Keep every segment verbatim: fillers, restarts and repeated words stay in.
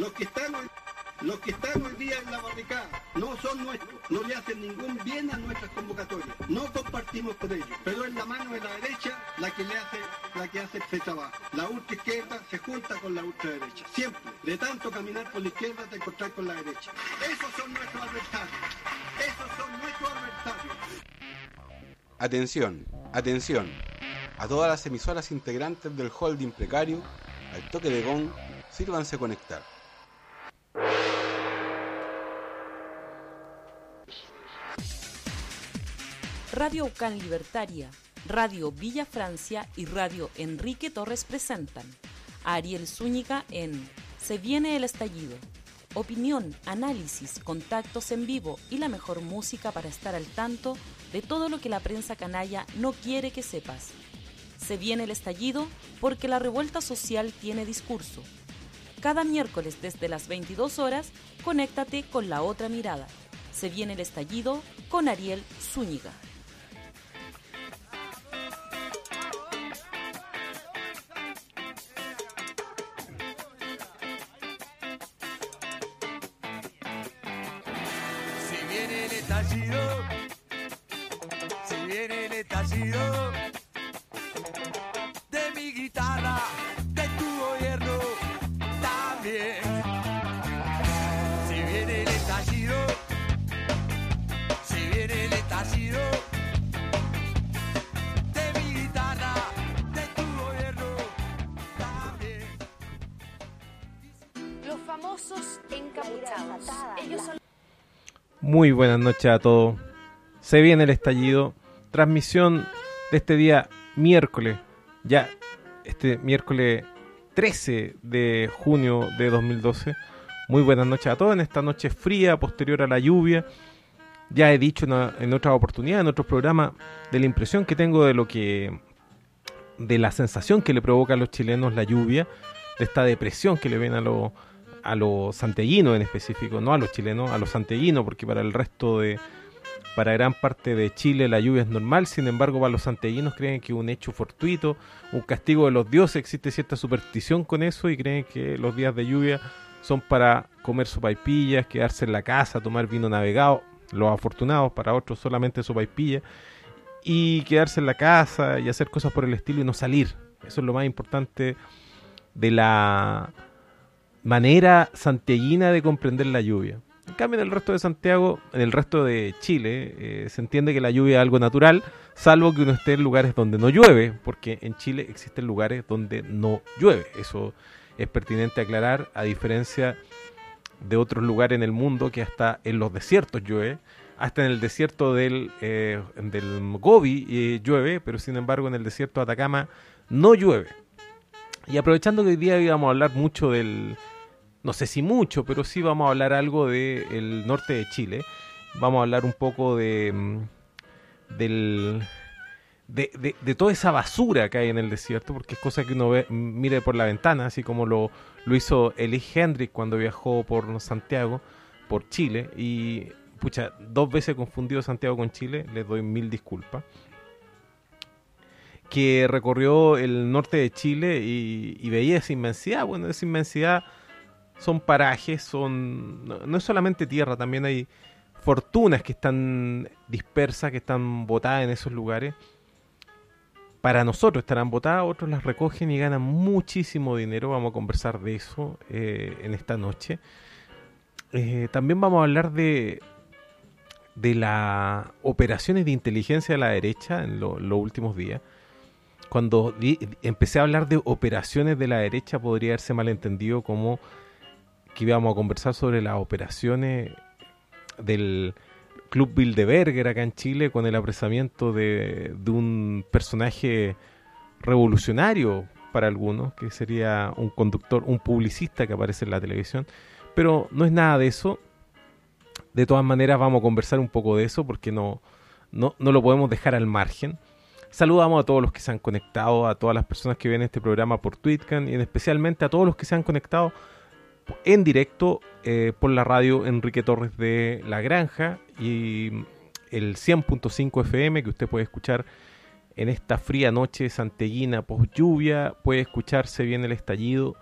Los que están hoy, los que están hoy día en la barricada no son nuestros, no le hacen ningún bien a nuestras convocatorias. No compartimos con ellos, pero es la mano de la derecha la que le hace, la que hace este trabajo. La ultraizquierda se junta con la ultraderecha. Siempre. De tanto caminar por la izquierda te encontrás con la derecha. Esos son nuestros adversarios. Esos son nuestros adversarios. Atención, atención. A todas las emisoras integrantes del holding precario, al toque de gong, sírvanse conectar. Radio Ucán Libertaria, Radio Villa Francia y Radio Enrique Torres presentan a Ariel Zúñiga en Se viene el estallido. Opinión, análisis, contactos en vivo y la mejor música para estar al tanto de todo lo que la prensa canalla no quiere que sepas. Se viene el estallido porque la revuelta social tiene discurso. Cada miércoles desde las veintidós horas, conéctate con La Otra Mirada. Se viene el estallido con Ariel Zúñiga. Si viene el estallido, si viene el estallido de mi guitarra, de tu gobierno también. Si viene el estallido, si viene el estallido de mi guitarra, de tu gobierno también. Los famosos encapuchados. Ellos son Muy buenas noches a todos. Se viene el estallido. Transmisión de este día miércoles. Ya este miércoles trece de junio de dos mil doce. Muy buenas noches a todos en esta noche fría posterior a la lluvia. Ya he dicho en, en otras oportunidades, en otros programas, de la impresión que tengo de lo que, de la sensación que le provoca a los chilenos la lluvia, de esta depresión que le ven a los a los santiaguinos en específico, no a los chilenos, a los santiaguinos, porque para el resto de, para gran parte de Chile la lluvia es normal. Sin embargo, para los santiaguinos creen que es un hecho fortuito, un castigo de los dioses. Existe cierta superstición con eso y creen que los días de lluvia son para comer sopaipillas, quedarse en la casa, tomar vino navegado, los afortunados, para otros solamente sopaipillas, y quedarse en la casa y hacer cosas por el estilo y no salir. Eso es lo más importante de la manera santiaguina de comprender la lluvia. En cambio, en el resto de Santiago, en el resto de Chile, eh, se entiende que la lluvia es algo natural, salvo que uno esté en lugares donde no llueve, porque en Chile existen lugares donde no llueve. Eso es pertinente aclarar, a diferencia de otros lugares en el mundo que hasta en los desiertos llueve, hasta en el desierto del, eh, del Gobi eh, llueve, pero sin embargo en el desierto de Atacama no llueve. Y aprovechando que hoy día íbamos a hablar mucho del, no sé si mucho, pero sí vamos a hablar algo del norte de Chile. Vamos a hablar un poco de del de, de, de toda esa basura que hay en el desierto, porque es cosa que uno ve, mire por la ventana, así como lo, lo hizo Eli Hendrik cuando viajó por Santiago, por Chile, y pucha, dos veces confundido Santiago con Chile, les doy mil disculpas. Que recorrió el norte de Chile y, y veía esa inmensidad. Bueno, esa inmensidad son parajes, son no, no es solamente tierra, también hay fortunas que están dispersas, que están botadas en esos lugares. Para nosotros estarán botadas, otros las recogen y ganan muchísimo dinero. Vamos a conversar de eso eh, en esta noche. Eh, también vamos a hablar de de las operaciones de inteligencia de la derecha en lo, los últimos días. Cuando di, empecé a hablar de operaciones de la derecha, podría haberse malentendido como que íbamos a conversar sobre las operaciones del Club Bilderberger acá en Chile, con el apresamiento de, de un personaje revolucionario para algunos, que sería un conductor, un publicista que aparece en la televisión. Pero no es nada de eso. De todas maneras vamos a conversar un poco de eso, porque no, no, no lo podemos dejar al margen. Saludamos a todos los que se han conectado, a todas las personas que ven este programa por Twitcan, y especialmente a todos los que se han conectado en directo eh, por la radio Enrique Torres de La Granja y el cien punto cinco F M, que usted puede escuchar en esta fría noche santiaguina post lluvia. Puede escucharse bien el estallido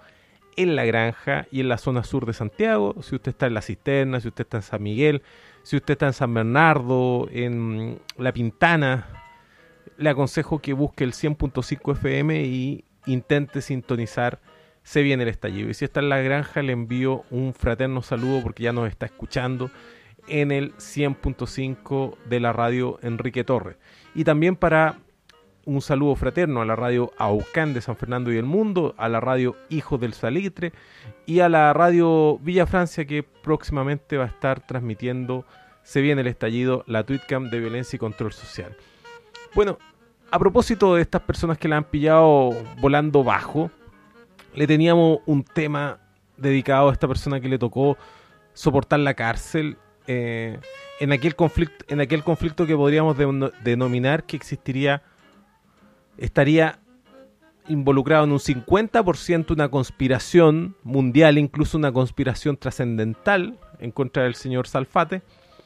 en La Granja y en la zona sur de Santiago. Si usted está en La Cisterna, si usted está en San Miguel, si usted está en San Bernardo, en La Pintana, le aconsejo que busque el cien punto cinco F M y intente sintonizar Se Viene el Estallido. Y si está en La Granja, le envío un fraterno saludo porque ya nos está escuchando en el cien punto cinco de la radio Enrique Torres. Y también para un saludo fraterno a la radio Aucán de San Fernando y el Mundo, a la radio Hijos del Salitre y a la radio Villa Francia, que próximamente va a estar transmitiendo Se Viene el Estallido, la Tweetcam de violencia y control social. Bueno, a propósito de estas personas que la han pillado volando bajo, le teníamos un tema dedicado a esta persona que le tocó soportar la cárcel eh, en aquel conflicto, en aquel conflicto que podríamos de, denominar que existiría, estaría involucrado en un cincuenta por ciento una conspiración mundial, incluso una conspiración trascendental en contra del señor Salfate.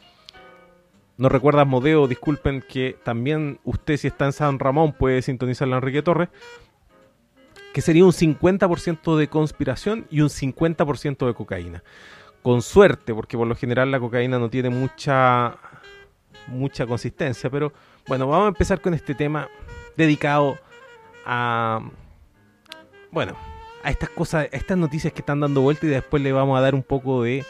Nos recuerda Modeo, disculpen, que también usted, si está en San Ramón, puede sintonizar a Enrique Torres, que sería un cincuenta por ciento de conspiración y un cincuenta por ciento de cocaína. Con suerte, porque por lo general la cocaína no tiene mucha, mucha consistencia, pero bueno, vamos a empezar con este tema dedicado a, bueno, a estas cosas, a estas noticias que están dando vuelta, y después le vamos a dar un poco de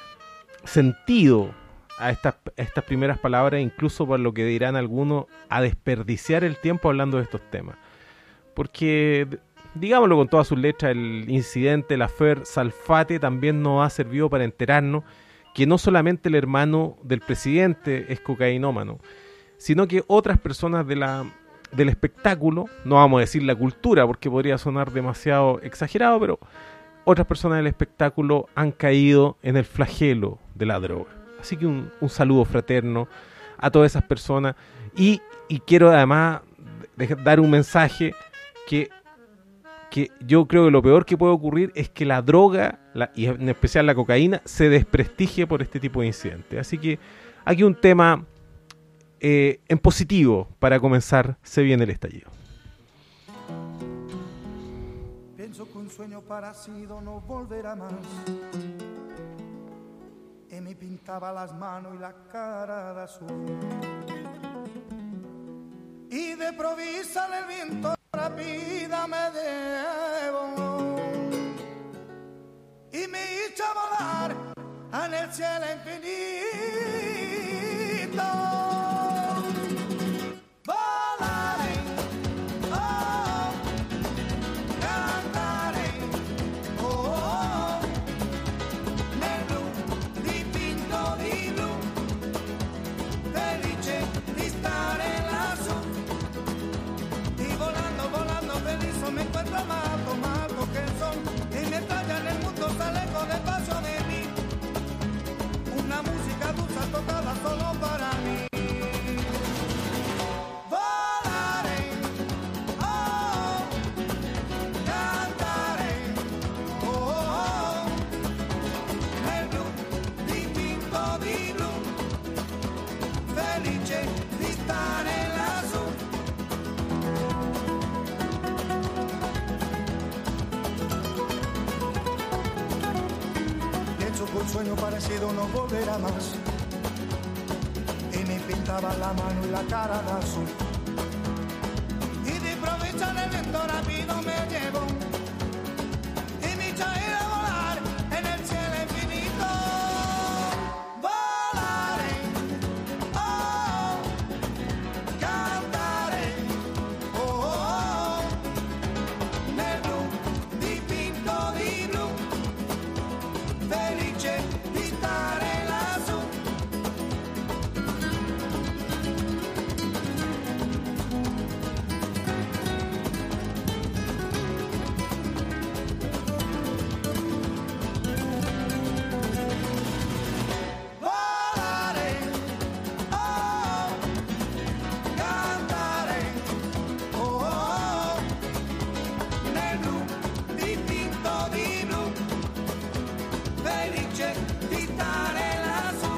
sentido a estas, a estas primeras palabras, incluso por lo que dirán algunos, a desperdiciar el tiempo hablando de estos temas. Porque, digámoslo con todas sus letras, el incidente, la Fer Salfate, también nos ha servido para enterarnos que no solamente el hermano del presidente es cocainómano, sino que otras personas de la del espectáculo, no vamos a decir la cultura porque podría sonar demasiado exagerado, pero otras personas del espectáculo han caído en el flagelo de la droga. Así que un, un saludo fraterno a todas esas personas, y, y quiero además de, dar un mensaje que, que yo creo que lo peor que puede ocurrir es que la droga, la, y en especial la cocaína, se desprestigie por este tipo de incidentes. Así que aquí un tema Eh, en positivo para comenzar Se Viene el Estallido. Pienso que un sueño parecido no volverá más, y me pintaba las manos y la cara de azul, y de provisa el viento rápida me llevó y me hizo volar en el cielo infinito. Me encuentro más tomado que el sol, y me estalla en el mundo, sale con el paso de mí, una música dulce tocada solo para mí. Volaré, oh, cantaré, oh, oh, nel blu dipinto di blu, felice di stare lassù. Un sueño parecido no volverá más, y me pintaba la mano y la cara de azul, y de improviso en el viento rápido me llevó y me hizo ir a volar en el cielo infinito. Volaré, oh, cantaré, oh, oh, nel blu dipinto di blu, felice di stare lassù. Volare, oh, cantare, oh, oh, nel blu dipinto di blu, felice di stare lassù.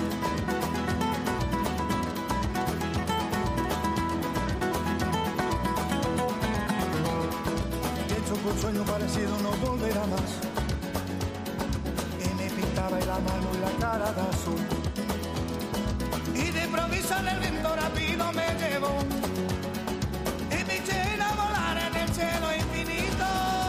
Pienso que un sueño parecido no volverá más, la mano y la cara de azul. Y de improviso el viento rápido me llevó y me eché a volar en el cielo infinito.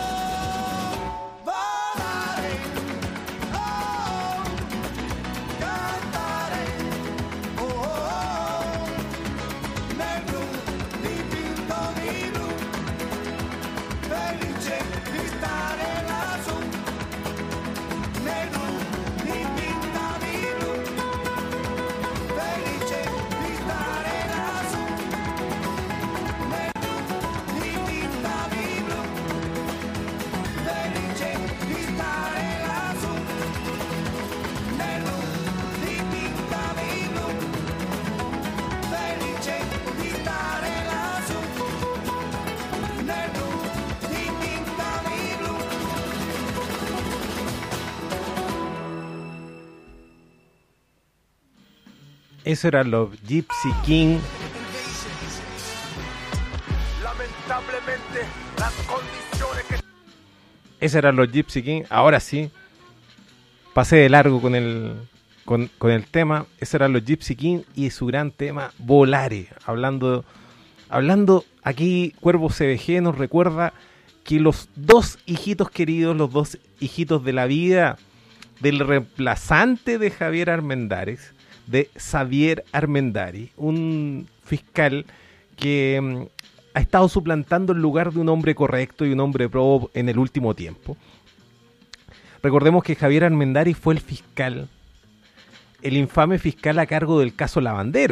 Volaré, oh, cantaré, oh, oh, oh, nel blu dipinto di blu, felice di stare lassù, nel blu dipinto di blu, felice di stare lassù, nel blu dipinto di blu, felice di stare lassù, nel blu dipinto di blu, felice di stare lassù, nel blu dipinto di blu. Eso era los Gypsy King. Lamentablemente, las condiciones que Ese eran los Gypsy King. Ahora sí, pasé de largo con el, con, con el tema. Ese eran los Gypsy King y su gran tema, Volare. Hablando, hablando aquí, Cuervo C B G nos recuerda que los dos hijitos queridos, los dos hijitos de la vida del reemplazante de Javier Armendáriz, de Xavier Armendáriz, un fiscal que mm, ha estado suplantando el lugar de un hombre correcto y un hombre probo en el último tiempo. Recordemos que Javier Armendáriz fue el fiscal, el infame fiscal a cargo del caso Lavandero.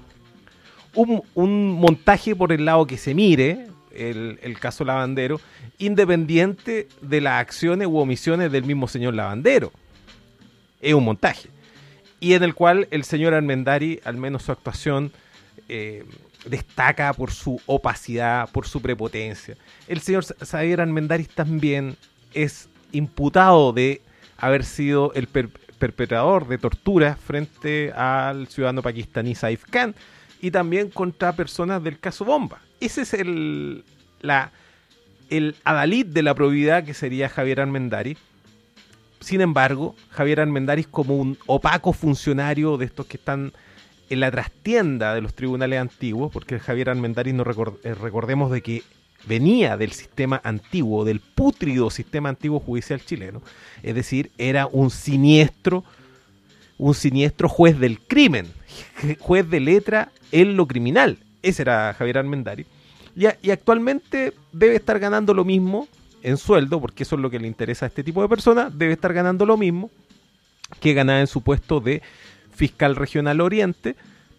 Un, un montaje por el lado que se mire, el, el caso Lavandero, independiente de las acciones u omisiones del mismo señor Lavandero. Es un montaje. Y en el cual el señor Armendáriz, al menos su actuación, eh, destaca por su opacidad, por su prepotencia. El señor Xavier Armendáriz también es imputado de haber sido el per perpetrador de torturas frente al ciudadano pakistaní Saif Khan y también contra personas del caso Bomba. Ese es el, la, el adalid de la probidad que sería Javier Armendáriz. Sin embargo, Javier Armendáriz, como un opaco funcionario de estos que están en la trastienda de los tribunales antiguos, porque Javier Armendáriz, no record eh, recordemos de que venía del sistema antiguo, del pútrido sistema antiguo judicial chileno, es decir, era un siniestro, un siniestro juez del crimen, juez de letra en lo criminal. Ese era Javier Armendáriz. Y, y actualmente debe estar ganando lo mismo en sueldo, porque eso es lo que le interesa a este tipo de personas, debe estar ganando lo mismo que ganaba en su puesto de fiscal regional Oriente,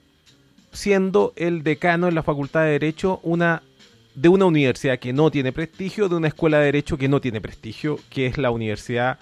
siendo el decano en la Facultad de Derecho una de una universidad que no tiene prestigio, de una escuela de Derecho que no tiene prestigio, que es la Universidad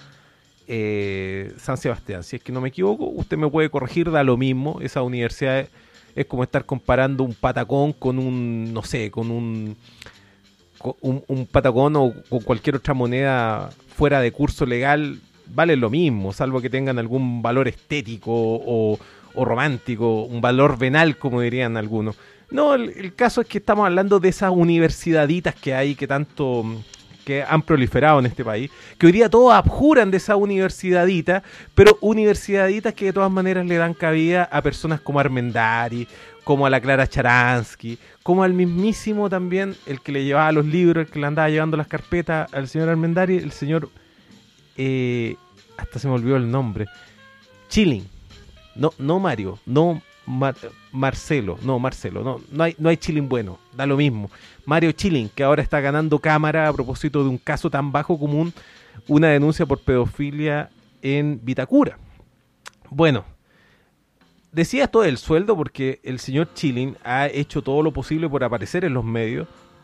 eh, San Sebastián. Si es que no me equivoco, usted me puede corregir, da lo mismo. Esa universidad es, es como estar comparando un patacón con un, no sé, con un... Un, un patacón o con cualquier otra moneda fuera de curso legal, vale lo mismo, salvo que tengan algún valor estético o, o romántico, un valor venal, como dirían algunos. No, el, el caso es que estamos hablando de esas universidaditas que hay, que tanto que han proliferado en este país, que hoy día todos abjuran de esa universidadita, pero universidaditas que de todas maneras le dan cabida a personas como Armendáriz, como a la Clara Charansky, como al mismísimo también, el que le llevaba los libros, el que le andaba llevando las carpetas al señor Armendáriz, el señor, eh, hasta se me olvidó el nombre, Chilling, no, no Mario, no Mar Marcelo, no Marcelo, no, no hay, no hay Chilling bueno, da lo mismo, Mario Chilling, que ahora está ganando cámara a propósito de un caso tan bajo como un, una denuncia por pedofilia en Vitacura. Bueno, decía esto del sueldo porque el señor Chilling ha hecho todo lo posible por aparecer en los medios,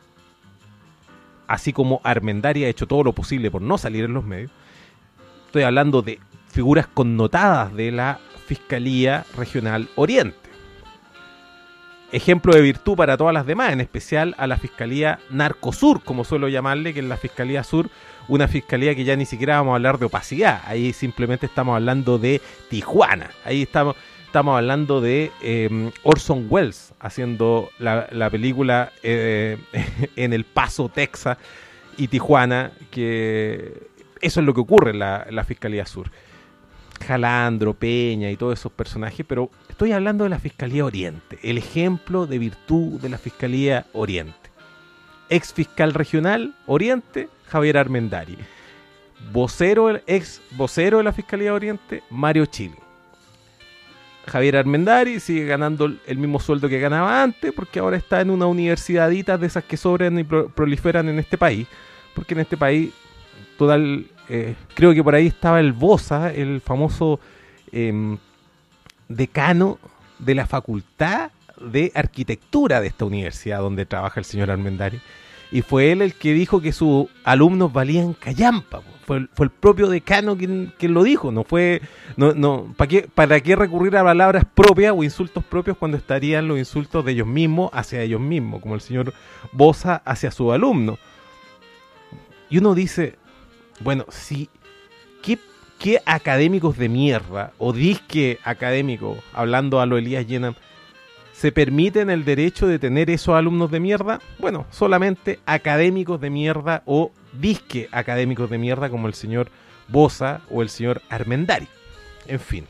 así como Armendáriz ha hecho todo lo posible por no salir en los medios. Estoy hablando de figuras connotadas de la Fiscalía Regional Oriente. Ejemplo de virtud para todas las demás, en especial a la Fiscalía Narcosur, como suelo llamarle, que es la Fiscalía Sur, una fiscalía que ya ni siquiera vamos a hablar de opacidad, ahí simplemente estamos hablando de Tijuana, ahí estamos... Estamos hablando de eh, Orson Welles haciendo la, la película eh, en El Paso, Texas y Tijuana, que eso es lo que ocurre en la, en la Fiscalía Sur. Jalandro, Peña y todos esos personajes, pero estoy hablando de la Fiscalía Oriente, el ejemplo de virtud de la Fiscalía Oriente. Ex fiscal regional Oriente, Javier Armendari. Vocero, ex vocero de la Fiscalía Oriente, Mario Chilin. Javier Armendari sigue ganando el mismo sueldo que ganaba antes, porque ahora está en una universidadita de esas que sobran y pro- proliferan en este país, porque en este país total, eh, creo que por ahí estaba el Bosa, el famoso eh, decano de la Facultad de Arquitectura de esta universidad donde trabaja el señor Armendari, y fue él el que dijo que sus alumnos valían callampa. Fue el, fue el propio decano quien, quien lo dijo. No fue, no, no, ¿para qué, ¿para qué recurrir a palabras propias o insultos propios cuando estarían los insultos de ellos mismos hacia ellos mismos, como el señor Bosa hacia su alumno? Y uno dice, bueno, si ¿qué, qué académicos de mierda o disque académicos, hablando a lo Elías Yenam, se permiten el derecho de tener esos alumnos de mierda? Bueno, solamente académicos de mierda o disque académicos de mierda como el señor Bosa o el señor Armendari. En fin.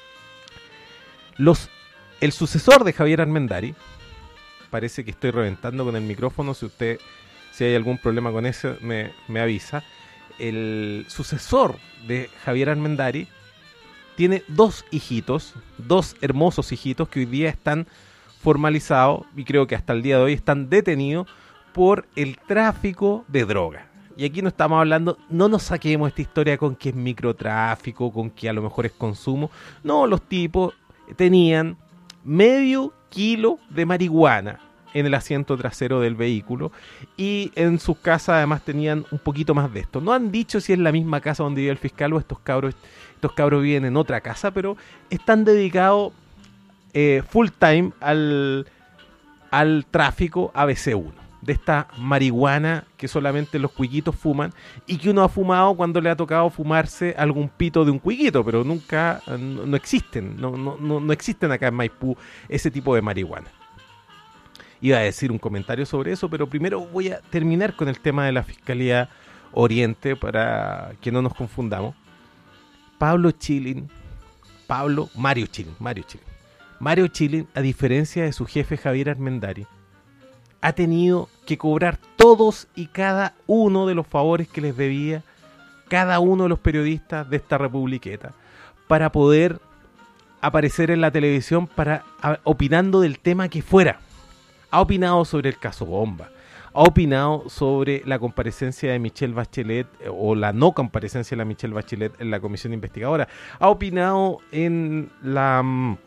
Los, el sucesor de Javier Armendari, parece que estoy reventando con el micrófono, si usted, si hay algún problema con eso, me, me avisa. El sucesor de Javier Armendari tiene dos hijitos, dos hermosos hijitos que hoy día están formalizados y creo que hasta el día de hoy están detenidos por el tráfico de droga. Y aquí no estamos hablando, no nos saquemos esta historia con que es microtráfico, con que a lo mejor es consumo. No, los tipos tenían medio kilo de marihuana en el asiento trasero del vehículo y en sus casas además tenían un poquito más de esto. No han dicho si es la misma casa donde vive el fiscal o estos cabros, estos cabros viven en otra casa, pero están dedicados eh, full time al, al tráfico A B C uno. De esta marihuana que solamente los cuiquitos fuman y que uno ha fumado cuando le ha tocado fumarse algún pito de un cuiquito, pero nunca, no, no existen, no, no, no existen acá en Maipú ese tipo de marihuana. Iba a decir un comentario sobre eso, pero primero voy a terminar con el tema de la Fiscalía Oriente para que no nos confundamos. Pablo Chilin, Pablo, Mario Chilin, Mario Chilin. Mario Chilin, a diferencia de su jefe Javier Armendari, ha tenido que cobrar todos y cada uno de los favores que les debía cada uno de los periodistas de esta republiqueta para poder aparecer en la televisión para a, opinando del tema que fuera. Ha opinado sobre el caso Bomba, ha opinado sobre la comparecencia de Michelle Bachelet o la no comparecencia de la Michelle Bachelet en la comisión investigadora, ha opinado en la,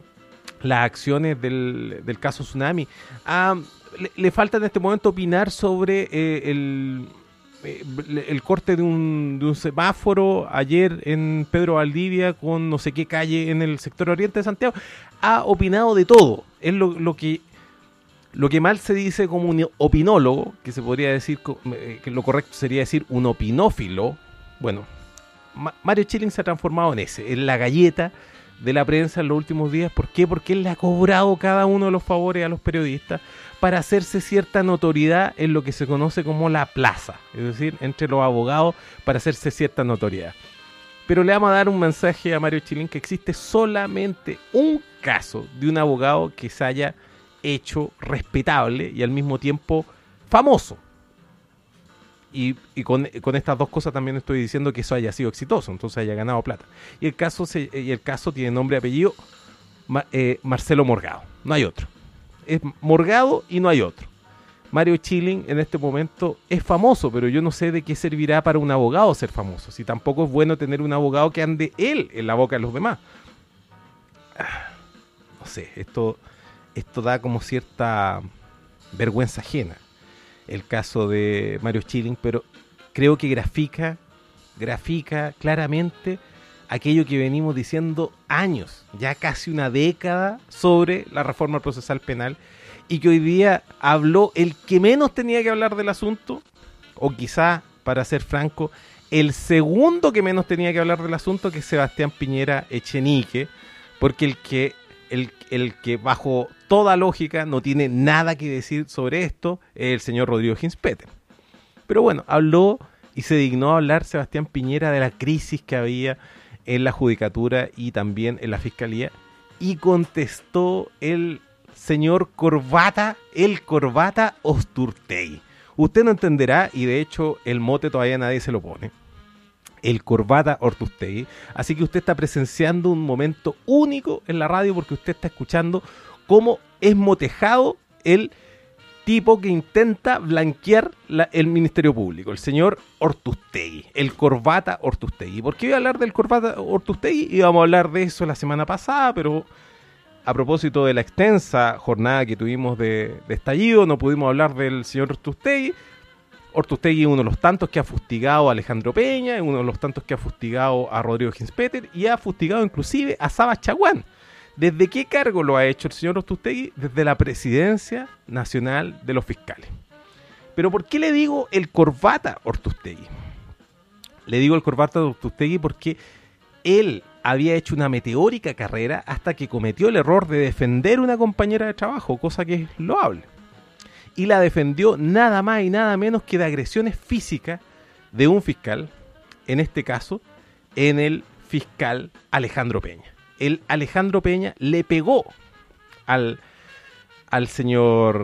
las acciones del, del caso Tsunami, ha Le, le falta en este momento opinar sobre eh, el, eh, el corte de un, de un semáforo ayer en Pedro Valdivia con no sé qué calle en el sector oriente de Santiago. Ha opinado de todo. Es lo, lo que lo que mal se dice como un opinólogo, que se podría decir, que lo correcto sería decir un opinófilo. Bueno, Ma- Mario Chilin se ha transformado en ese, en la galleta de la prensa en los últimos días. ¿Por qué? Porque él le ha cobrado cada uno de los favores a los periodistas para hacerse cierta notoriedad en lo que se conoce como la plaza, es decir, entre los abogados, para hacerse cierta notoriedad. Pero le vamos a dar un mensaje a Mario Chilin, que existe solamente un caso de un abogado que se haya hecho respetable y al mismo tiempo famoso. Y, y con, con estas dos cosas también estoy diciendo que eso haya sido exitoso, entonces haya ganado plata. Y el caso, se, y el caso tiene nombre y apellido, Ma, eh, Marcelo Morgado, no hay otro. Es Morgado y no hay otro. Mario Chilin en este momento es famoso, pero yo no sé de qué servirá para un abogado ser famoso, si tampoco es bueno tener un abogado que ande él en la boca de los demás. No sé, esto, esto da como cierta vergüenza ajena el caso de Mario Chilin, pero creo que grafica, grafica claramente aquello que venimos diciendo años, ya casi una década, sobre la reforma procesal penal, y que hoy día habló el que menos tenía que hablar del asunto, o quizá, para ser franco, el segundo que menos tenía que hablar del asunto, que es Sebastián Piñera Echenique, porque el que, el, el que bajo toda lógica no tiene nada que decir sobre esto es el señor Rodrigo Ginspete. Pero bueno, habló y se dignó a hablar Sebastián Piñera de la crisis que había en la judicatura y también en la fiscalía, y contestó el señor Corbata, el Corbata Osturtegui. Usted no entenderá, y de hecho el mote todavía nadie se lo pone, el Corbata Osturtegui, así que usted está presenciando un momento único en la radio porque usted está escuchando cómo es motejado el tipo que intenta blanquear la, el Ministerio Público, el señor Ortustegui, el Corbata Ortustegui. ¿Por qué iba a hablar del Corbata Ortustegui? Íbamos a hablar de eso la semana pasada, pero a propósito de la extensa jornada que tuvimos de, de estallido, no pudimos hablar del señor Ortustegui. Ortustegui es uno de los tantos que ha fustigado a Alejandro Peña, es uno de los tantos que ha fustigado a Rodrigo Ginspeter y ha fustigado inclusive a Saba Chaguán. ¿Desde qué cargo lo ha hecho el señor Ortustegui? Desde la Presidencia Nacional de los Fiscales. Pero ¿por qué le digo el Corbata Ortustegui? Le digo el Corbata Ortustegui porque él había hecho una meteórica carrera hasta que cometió el error de defender a una compañera de trabajo, cosa que es loable. Y la defendió nada más y nada menos que de agresiones físicas de un fiscal, en este caso, en el fiscal Alejandro Peña. El Alejandro Peña le pegó al, al señor,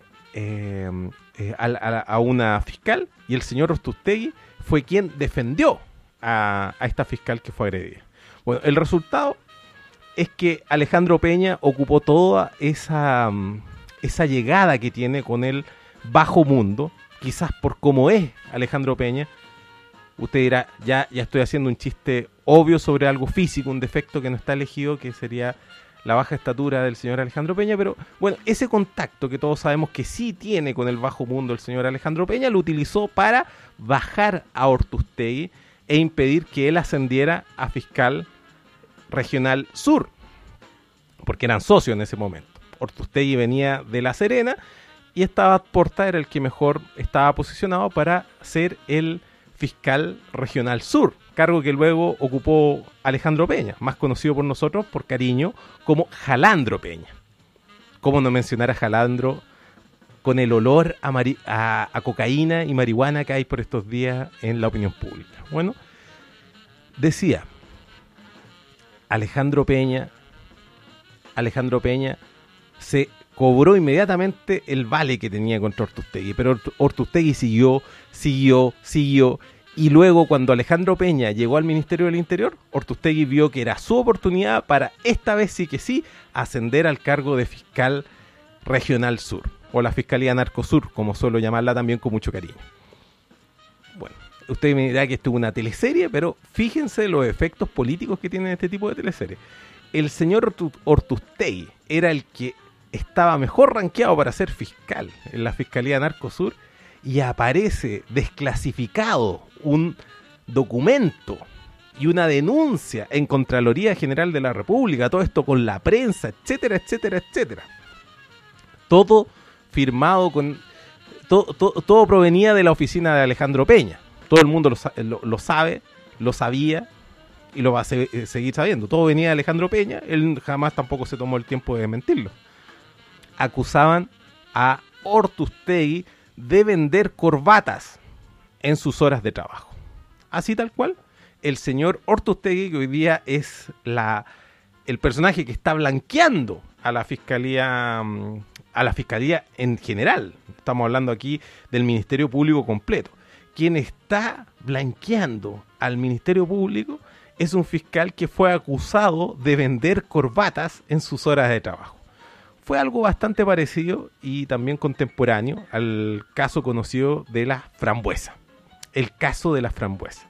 eh, eh, al, a, a una fiscal, y el señor Ortustegui fue quien defendió a, a esta fiscal que fue agredida. Bueno, el resultado es que Alejandro Peña ocupó toda esa, esa llegada que tiene con el bajo mundo, quizás por cómo es Alejandro Peña. Usted dirá, ya, ya estoy haciendo un chiste obvio sobre algo físico, un defecto que no está elegido, que sería la baja estatura del señor Alejandro Peña, pero bueno, ese contacto que todos sabemos que sí tiene con el bajo mundo el señor Alejandro Peña, lo utilizó para bajar a Ortustegui e impedir que él ascendiera a fiscal regional sur, porque eran socios en ese momento. Ortustegui venía de La Serena y estaba Porta, era el que mejor estaba posicionado para ser el fiscal regional sur, cargo que luego ocupó Alejandro Peña, más conocido por nosotros por cariño como Jalandro Peña. ¿Cómo no mencionar a Jalandro con el olor a, mari- a, a cocaína y marihuana que hay por estos días en la opinión pública? Bueno, decía Alejandro Peña, Alejandro Peña se cobró inmediatamente el vale que tenía contra Ortustegui, pero Ortustegui siguió, siguió, siguió, y luego cuando Alejandro Peña llegó al Ministerio del Interior, Ortustegui vio que era su oportunidad para esta vez sí que sí ascender al cargo de fiscal regional sur, o la Fiscalía Narcosur, como suelo llamarla también con mucho cariño. Bueno, usted me dirá que esto es una teleserie, pero fíjense los efectos políticos que tienen este tipo de teleseries. El señor Ortustegui era el que estaba mejor rankeado para ser fiscal en la Fiscalía Narcosur y aparece desclasificado un documento y una denuncia en Contraloría General de la República, todo esto con la prensa, etcétera, etcétera, etcétera. Todo firmado con... Todo, todo, todo provenía de la oficina de Alejandro Peña. Todo el mundo lo, lo, lo sabe, lo sabía y lo va a se, seguir sabiendo. Todo venía de Alejandro Peña, él jamás tampoco se tomó el tiempo de mentirlo. Acusaban a Ortustegui de vender corbatas en sus horas de trabajo. Así tal cual, el señor Ortustegui, que hoy día es la, el personaje que está blanqueando a la fiscalía, a la fiscalía en general. Estamos hablando aquí del Ministerio Público completo. Quien está blanqueando al Ministerio Público es un fiscal que fue acusado de vender corbatas en sus horas de trabajo. Fue algo bastante parecido y también contemporáneo al caso conocido de la frambuesa. El caso de la frambuesa.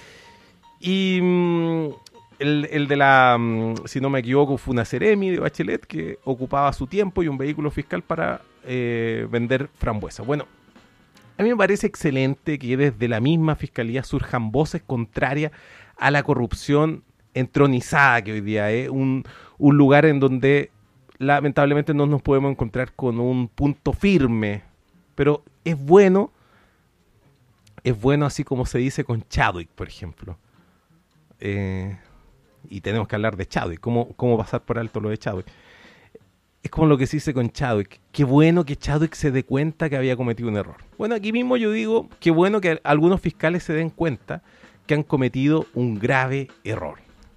Y mmm, el, el de la, mmm, si no me equivoco, fue una Seremi de Bachelet que ocupaba su tiempo y un vehículo fiscal para eh, vender frambuesa. Bueno, a mí me parece excelente que desde la misma fiscalía surjan voces contrarias a la corrupción entronizada que hoy día es un, un lugar en donde lamentablemente no nos podemos encontrar con un punto firme, pero es bueno, es bueno así como se dice con Chadwick, por ejemplo. Eh, y tenemos que hablar de Chadwick, cómo, cómo pasar por alto lo de Chadwick. Es como lo que se dice con Chadwick. Qué bueno que Chadwick se dé cuenta que había cometido un error. Bueno, aquí mismo yo digo, qué bueno que algunos fiscales se den cuenta que han cometido un grave error.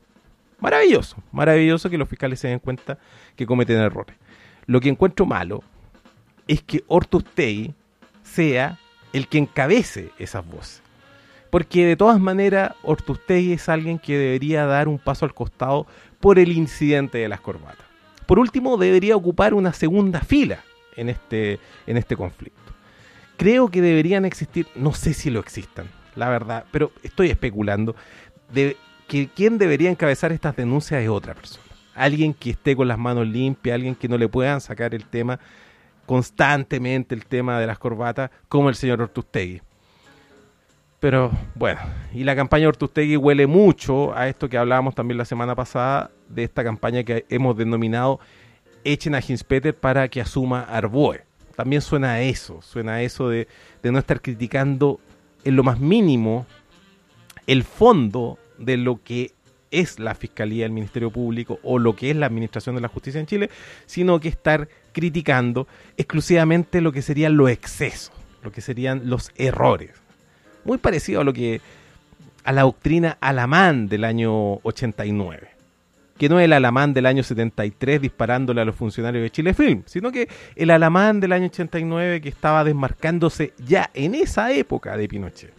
Maravilloso, maravilloso que los fiscales se den cuenta que cometen errores. Lo que encuentro malo es que Ortuztegui sea el que encabece esas voces. Porque de todas maneras Ortuztegui es alguien que debería dar un paso al costado por el incidente de las corbatas. Por último, debería ocupar una segunda fila en este, en este conflicto. Creo que deberían existir, no sé si lo existan, la verdad, pero estoy especulando, de que quien debería encabezar estas denuncias es otra persona. Alguien que esté con las manos limpias, alguien que no le puedan sacar el tema constantemente, el tema de las corbatas, como el señor Ortuztegui. Pero bueno, y la campaña de Ortuztegui huele mucho a esto que hablábamos también la semana pasada, de esta campaña que hemos denominado Echen a Hinspeter para que asuma Arboe. También suena a eso, suena a eso de, de no estar criticando en lo más mínimo el fondo de lo que es la Fiscalía del Ministerio Público o lo que es la Administración de la Justicia en Chile, sino que estar criticando exclusivamente lo que serían los excesos, lo que serían los errores. Muy parecido a lo que a la doctrina Alamán del año ochenta y nueve, que no es el Alamán del año setenta y tres disparándole a los funcionarios de Chile Film, sino que el Alamán del año ochenta y nueve que estaba desmarcándose ya en esa época de Pinochet.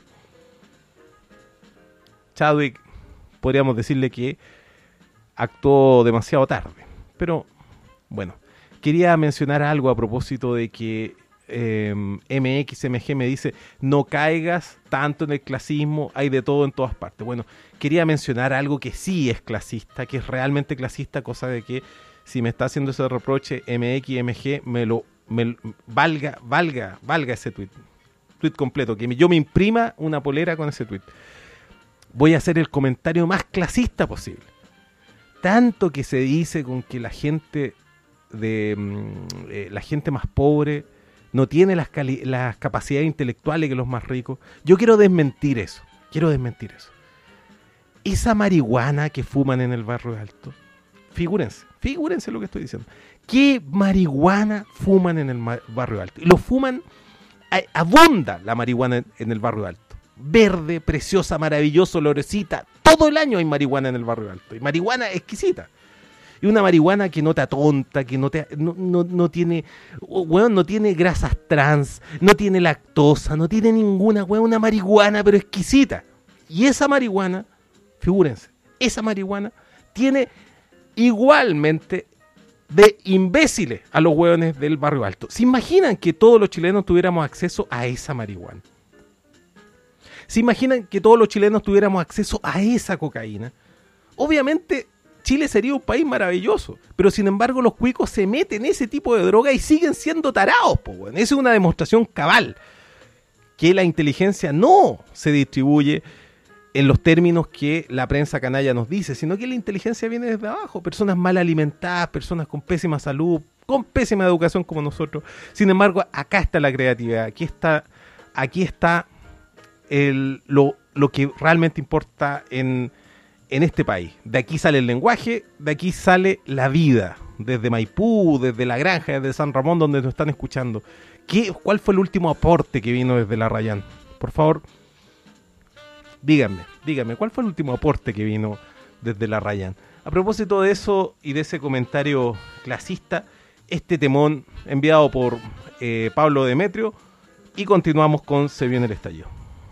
Chadwick, podríamos decirle que actuó demasiado tarde, pero bueno, quería mencionar algo a propósito de que eh, M X M G me dice, no caigas tanto en el clasismo, hay de todo en todas partes. Bueno, quería mencionar algo que sí es clasista, que es realmente clasista, cosa de que si me está haciendo ese reproche M X M G, me lo me, valga, valga, valga ese tweet, tweet completo, que yo me imprima una polera con ese tweet. Voy a hacer el comentario más clasista posible. Tanto que se dice con que la gente de eh, la gente más pobre no tiene las, cali- las capacidades intelectuales que los más ricos. Yo quiero desmentir eso. Quiero desmentir eso. Esa marihuana que fuman en el barrio alto, figúrense, figúrense lo que estoy diciendo. ¿Qué marihuana fuman en el ma- barrio alto? Y lo fuman, a- abunda la marihuana en, en el barrio alto. Verde, preciosa, maravilloso, lorecita. Todo el año hay marihuana en el barrio alto. Y marihuana exquisita. Y una marihuana que no te atonta, que no te no, no, no tiene, weón, no tiene grasas trans, no tiene lactosa, no tiene ninguna, weón, una marihuana, pero exquisita. Y esa marihuana, figúrense, esa marihuana tiene igualmente de imbéciles a los weones del barrio alto. ¿Se imaginan que todos los chilenos tuviéramos acceso a esa marihuana? ¿Se imaginan que todos los chilenos tuviéramos acceso a esa cocaína? Obviamente Chile sería un país maravilloso, pero sin embargo los cuicos se meten en ese tipo de droga y siguen siendo tarados, po, bueno. Esa es una demostración cabal que la inteligencia no se distribuye en los términos que la prensa canalla nos dice, sino que la inteligencia viene desde abajo, personas mal alimentadas, personas con pésima salud, con pésima educación como nosotros. Sin embargo, acá está la creatividad, aquí está, aquí está el, lo, lo que realmente importa en, en este país. De aquí sale el lenguaje, de aquí sale la vida, desde Maipú, desde La Granja, desde San Ramón, donde nos están escuchando. ¿Qué, ¿Cuál fue el último aporte que vino desde La Rayán? Por favor, díganme, díganme, ¿cuál fue el último aporte que vino desde La Rayán? A propósito de eso y de ese comentario clasista, este temón enviado por eh, Pablo Demetrio, y continuamos con Se Viene el Estallido.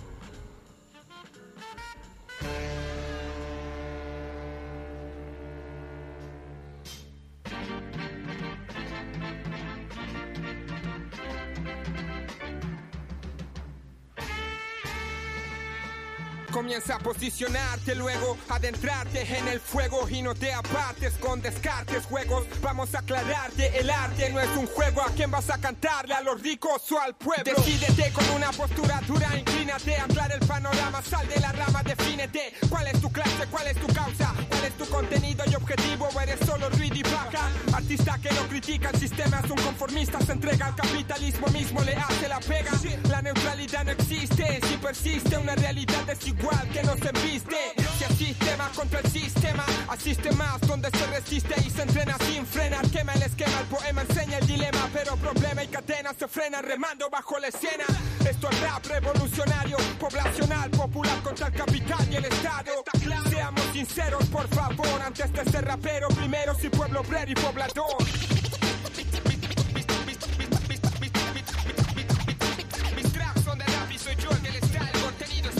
Comienza a posicionarte, luego adentrarte en el fuego y no te apartes con descartes, juegos. Vamos a aclararte, el arte no es un juego. ¿A quién vas a cantarle? ¿A los ricos o al pueblo? Decídete con una postura dura, inclínate, aclara el panorama, sal de la rama, defínete. ¿Cuál es tu clase? ¿Cuál es tu causa? ¿Cuál es tu contenido y objetivo? ¿O eres solo ruido y vaca? Artista que no critica el sistema, es un conformista, se entrega al capitalismo mismo, le hace la pega. La neutralidad no existe, si persiste una realidad desigual que no se embiste. Si asiste más contra el sistema, asiste más donde se resiste y se entrena sin frenar. Quema el esquema, el poema enseña el dilema, pero problema y cadena se frena remando bajo la escena. Esto es rap revolucionario, poblacional, popular contra el capital y el Estado. Seamos sinceros, por favor. Antes de ser rapero, primero soy pueblo obrero y poblador. Mis tracks son de rap y soy yo el que les da el contenido.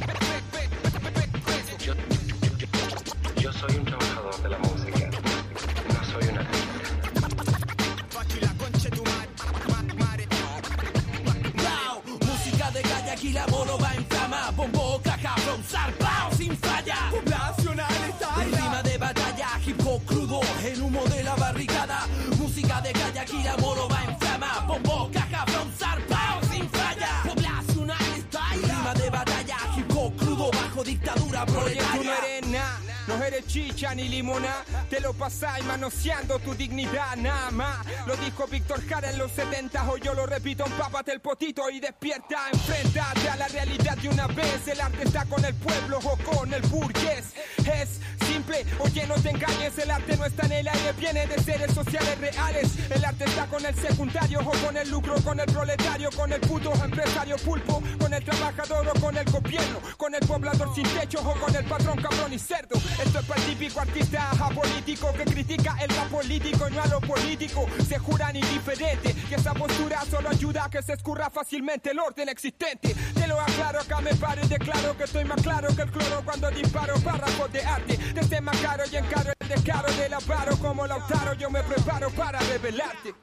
Yo, yo, yo soy un trabajador de la música, no soy un artista. Música de calle, aquí la mono va en flama. Bombo, caja, bronzar, pao, sin falla. Poblacional está rima de batalla, hip hop crudo, el humo de la barricada. Música de calle, aquí la mono va en flama. Bombo, caja, bronzar, pao, sin falla. Poblacional está rima de batalla, hip hop crudo, bajo dictadura proletaria. Oye, tú no eres nada, no eres chicha ni limona. Te lo pasáis manoseando tu dignidad, nada más. Lo dijo Víctor Jara en los setenta, hoy yo lo repito, empápate el potito y despierta. Enfréntate a la realidad de una vez. El arte está con el pueblo o con el burgués. Es simple, oye, no te engañes. El arte no está en el aire, viene de seres sociales reales. El arte está con el secundario o con el lucro, con el proletario, con el puto empresario pulpo, con el trabajador o con el gobierno, con el poblador sin techo o con el patrón cabrón y cerdo. Esto es para el típico artista apolítico que critica el rap político y no a lo político. Se juran indiferente que esa postura solo ayuda a que se escurra fácilmente el orden existente. Te lo aclaro, acá me paro y declaro que estoy más claro que el cloro cuando disparo párrafos de arte. Desde más caro y encaro el descaro del avaro como Lautaro. Yo me preparo para revelarte.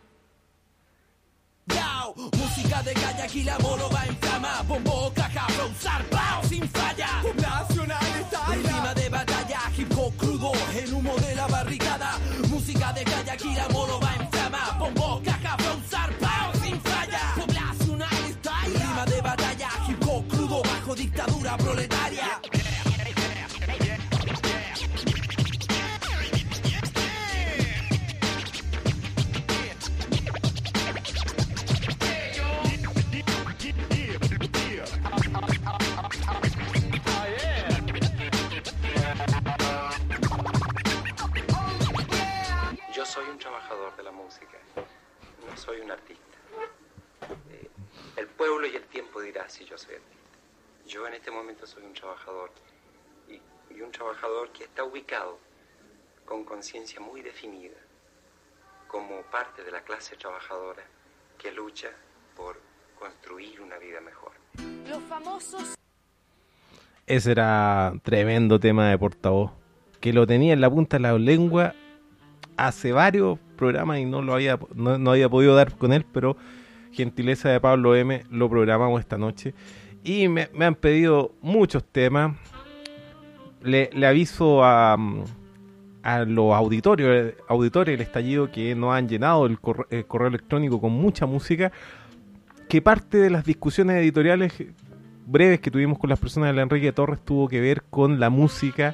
Yao, música de calle, aquí la mono va en flama. Bombo, caja, bronzar, pao, sin falla. Poblacional está rima de batalla, hip hop crudo, el humo de la barricada. Música de calle, aquí la mono va en flama. Bombo, caja, bronzar, pao, sin falla. Poblacional está rima de batalla, hip hop crudo, bajo dictadura proletaria. Yo soy un trabajador de la música, no soy un artista. Eh, el pueblo y el tiempo dirá si yo soy artista. Yo en este momento soy un trabajador y, y un trabajador que está ubicado con conciencia muy definida como parte de la clase trabajadora que lucha por construir una vida mejor. Los famosos. Ese era tremendo tema de portavoz, que lo tenía en la punta de la lengua hace varios programas y no lo había no, no había podido dar con él, pero gentileza de Pablo M, lo programamos esta noche y me, me han pedido muchos temas. Le, le aviso a, a los auditorios, auditores del estallido que nos han llenado el correo, el correo electrónico con mucha música, que parte de las discusiones editoriales breves que tuvimos con las personas de la Enrique Torres tuvo que ver con la música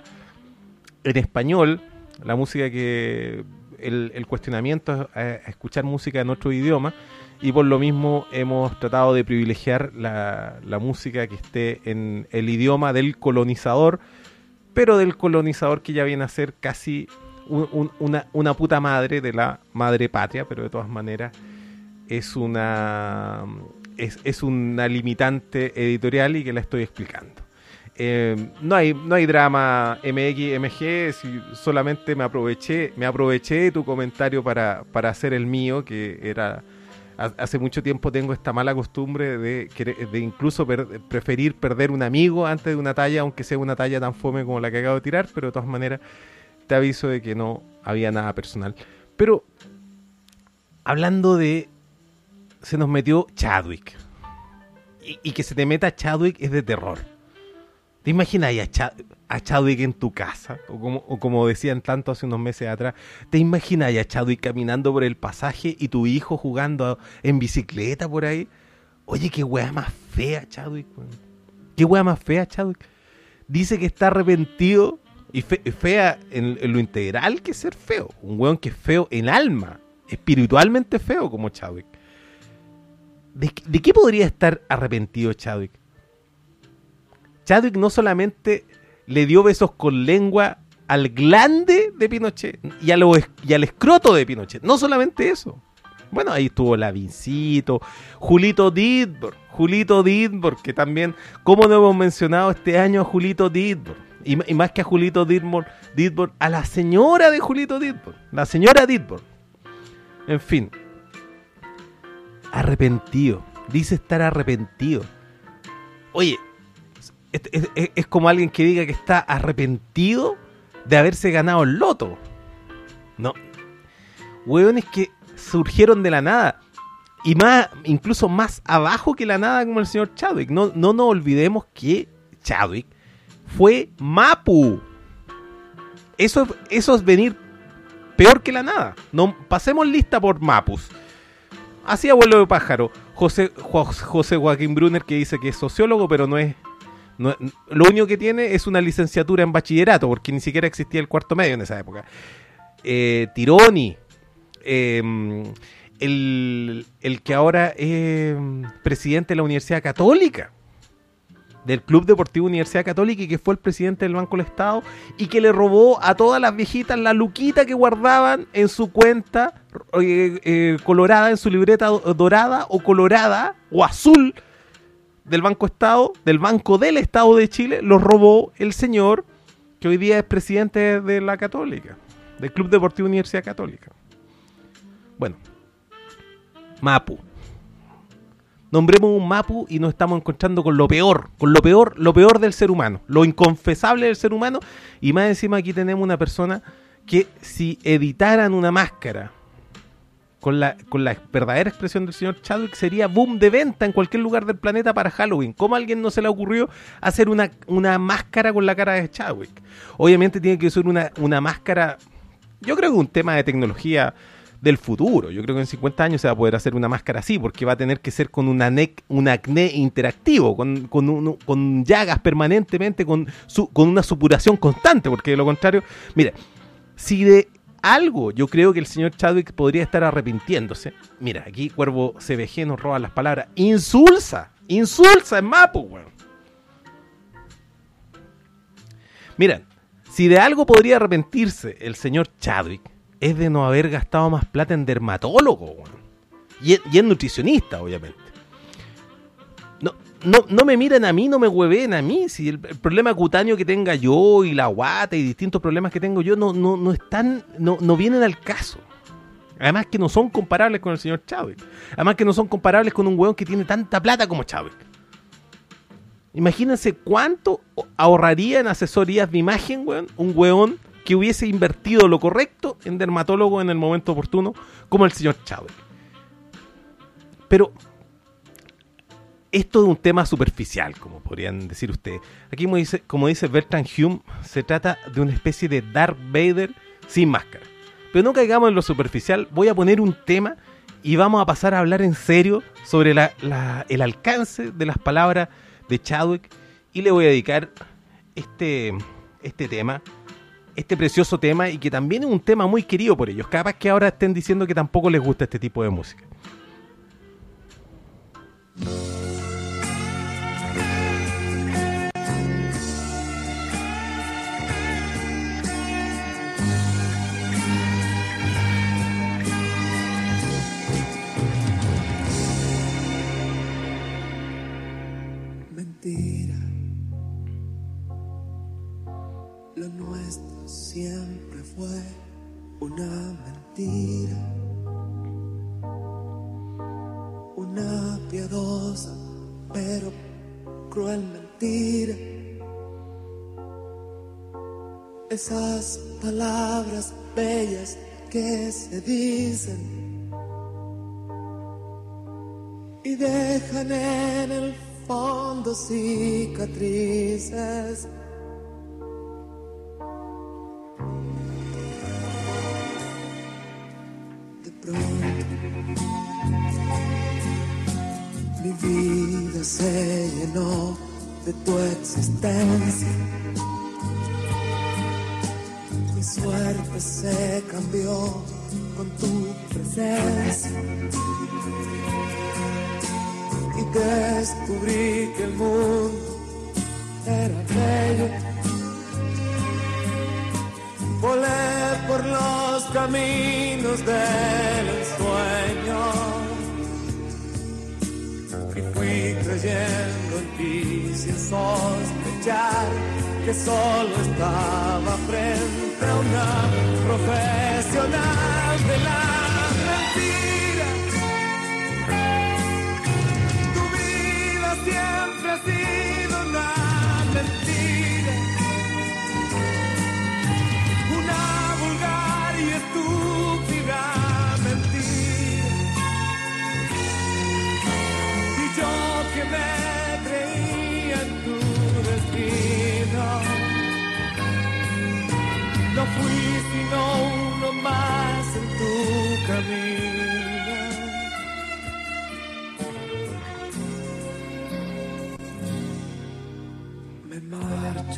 en español, la música que el, el cuestionamiento a, a escuchar música en otro idioma, y por lo mismo hemos tratado de privilegiar la, la música que esté en el idioma del colonizador, pero del colonizador que ya viene a ser casi un, un, una, una puta madre de la madre patria, pero de todas maneras es una es, es una limitante editorial y que la estoy explicando. Eh, no hay no hay drama M X M G, si solamente me aproveché me aproveché de tu comentario para, para hacer el mío, que era hace mucho tiempo tengo esta mala costumbre de, de incluso per, preferir perder un amigo antes de una talla, aunque sea una talla tan fome como la que acabo de tirar, pero de todas maneras te aviso de que no había nada personal. Pero hablando de, se nos metió Chadwick, y, y que se te meta Chadwick es de terror. ¿Te imaginas a, Chad, a Chadwick en tu casa? O como, o como decían tanto hace unos meses atrás, ¿te imaginas a Chadwick caminando por el pasaje y tu hijo jugando en bicicleta por ahí? Oye, qué weá más fea, Chadwick. Qué weá más fea, Chadwick. Dice que está arrepentido, y fe, fea en, en lo integral que es ser feo. Un weón que es feo en alma, espiritualmente feo como Chadwick. ¿De, de qué podría estar arrepentido Chadwick? Chadwick no solamente le dio besos con lengua al glande de Pinochet y, a lo, y al escroto de Pinochet. No solamente eso. Bueno, ahí estuvo Lavincito, Julito Ditborg, Julito Ditborg, que también, ¿cómo no hemos mencionado este año a Julito Ditborg? Y, y más que a Julito Ditborn, Ditborn, a la señora de Julito Ditborn, la señora Ditborn. En fin, arrepentido, dice estar arrepentido. Oye, es, es, es, es como alguien que diga que está arrepentido de haberse ganado el loto. No, hueones que surgieron de la nada. Y más, incluso más abajo que la nada, como el señor Chadwick. No, no nos olvidemos que Chadwick fue Mapu. Eso, eso es venir peor que la nada. No, pasemos lista por Mapus. Así abuelo de pájaro. José, José Joaquín Brunner, que dice que es sociólogo, pero no es, no es... Lo único que tiene es una licenciatura en bachillerato, porque ni siquiera existía el cuarto medio en esa época. Eh, Tironi. Eh... El, el que ahora es presidente de la Universidad Católica, del Club Deportivo Universidad Católica, y que fue el presidente del Banco del Estado, y que le robó a todas las viejitas la luquita que guardaban en su cuenta eh, eh, colorada, en su libreta dorada o colorada o azul del Banco Estado, del Banco del Estado de Chile. Los robó el señor que hoy día es presidente de la Católica, del Club Deportivo Universidad Católica. Bueno, Mapu. Nombremos un Mapu y nos estamos encontrando con lo peor, con lo peor, lo peor del ser humano, lo inconfesable del ser humano. Y más encima aquí tenemos una persona que, si editaran una máscara con la, con la verdadera expresión del señor Chadwick, sería boom de venta en cualquier lugar del planeta para Halloween. ¿Cómo a alguien no se le ocurrió hacer una, una máscara con la cara de Chadwick? Obviamente tiene que ser una, una máscara, yo creo que un tema de tecnología del futuro. Yo creo que en cincuenta años se va a poder hacer una máscara así, porque va a tener que ser con un acné, un acné interactivo, con, con, un, con llagas permanentemente, con, su, con una supuración constante, porque de lo contrario, mira, si de algo yo creo que el señor Chadwick podría estar arrepintiéndose, mira, aquí Cuervo C B G nos roba las palabras, insulsa, insulsa en Mapu, weón. Mira, si de algo podría arrepentirse el señor Chadwick, es de no haber gastado más plata en dermatólogo, bueno. y, y en nutricionista, obviamente. No, no, no me miren a mí, no me hueven a mí. Si el, el problema cutáneo que tenga yo y la guata y distintos problemas que tengo yo no, no, no están, no, no vienen al caso. Además que no son comparables con el señor Chadwick. Además que no son comparables con un hueón que tiene tanta plata como Chadwick. Imagínense cuánto ahorraría en asesorías de imagen, weón, un hueón que hubiese invertido lo correcto en dermatólogo en el momento oportuno, como el señor Chadwick. Pero esto es un tema superficial, como podrían decir ustedes. Aquí, como dice, como dice Bertrand Hume, se trata de una especie de Darth Vader sin máscara. Pero no caigamos en lo superficial. Voy a poner un tema y vamos a pasar a hablar en serio sobre la, la, el alcance de las palabras de Chadwick, y le voy a dedicar este, este tema, este precioso tema, y que también es un tema muy querido por ellos. Capaz que ahora estén diciendo que tampoco les gusta este tipo de música. Mentira, lo nuestro siempre fue una mentira, una piadosa pero cruel mentira. Esas palabras bellas que se dicen y dejan en el fondo cicatrices. De pronto mi vida se llenó de tu existencia, mi suerte se cambió con tu presencia, y descubrí que el mundo era bello. Volé por los caminos del ensueño y fui creyendo en ti sin sospechar que solo estaba frente a una profesional de la mentira. Tu vida siempre ha sido una mentira, una vulgar y estúpida mentira. Y yo que me creía en tu destino, no fui sino uno más en tu camino. Me marcho,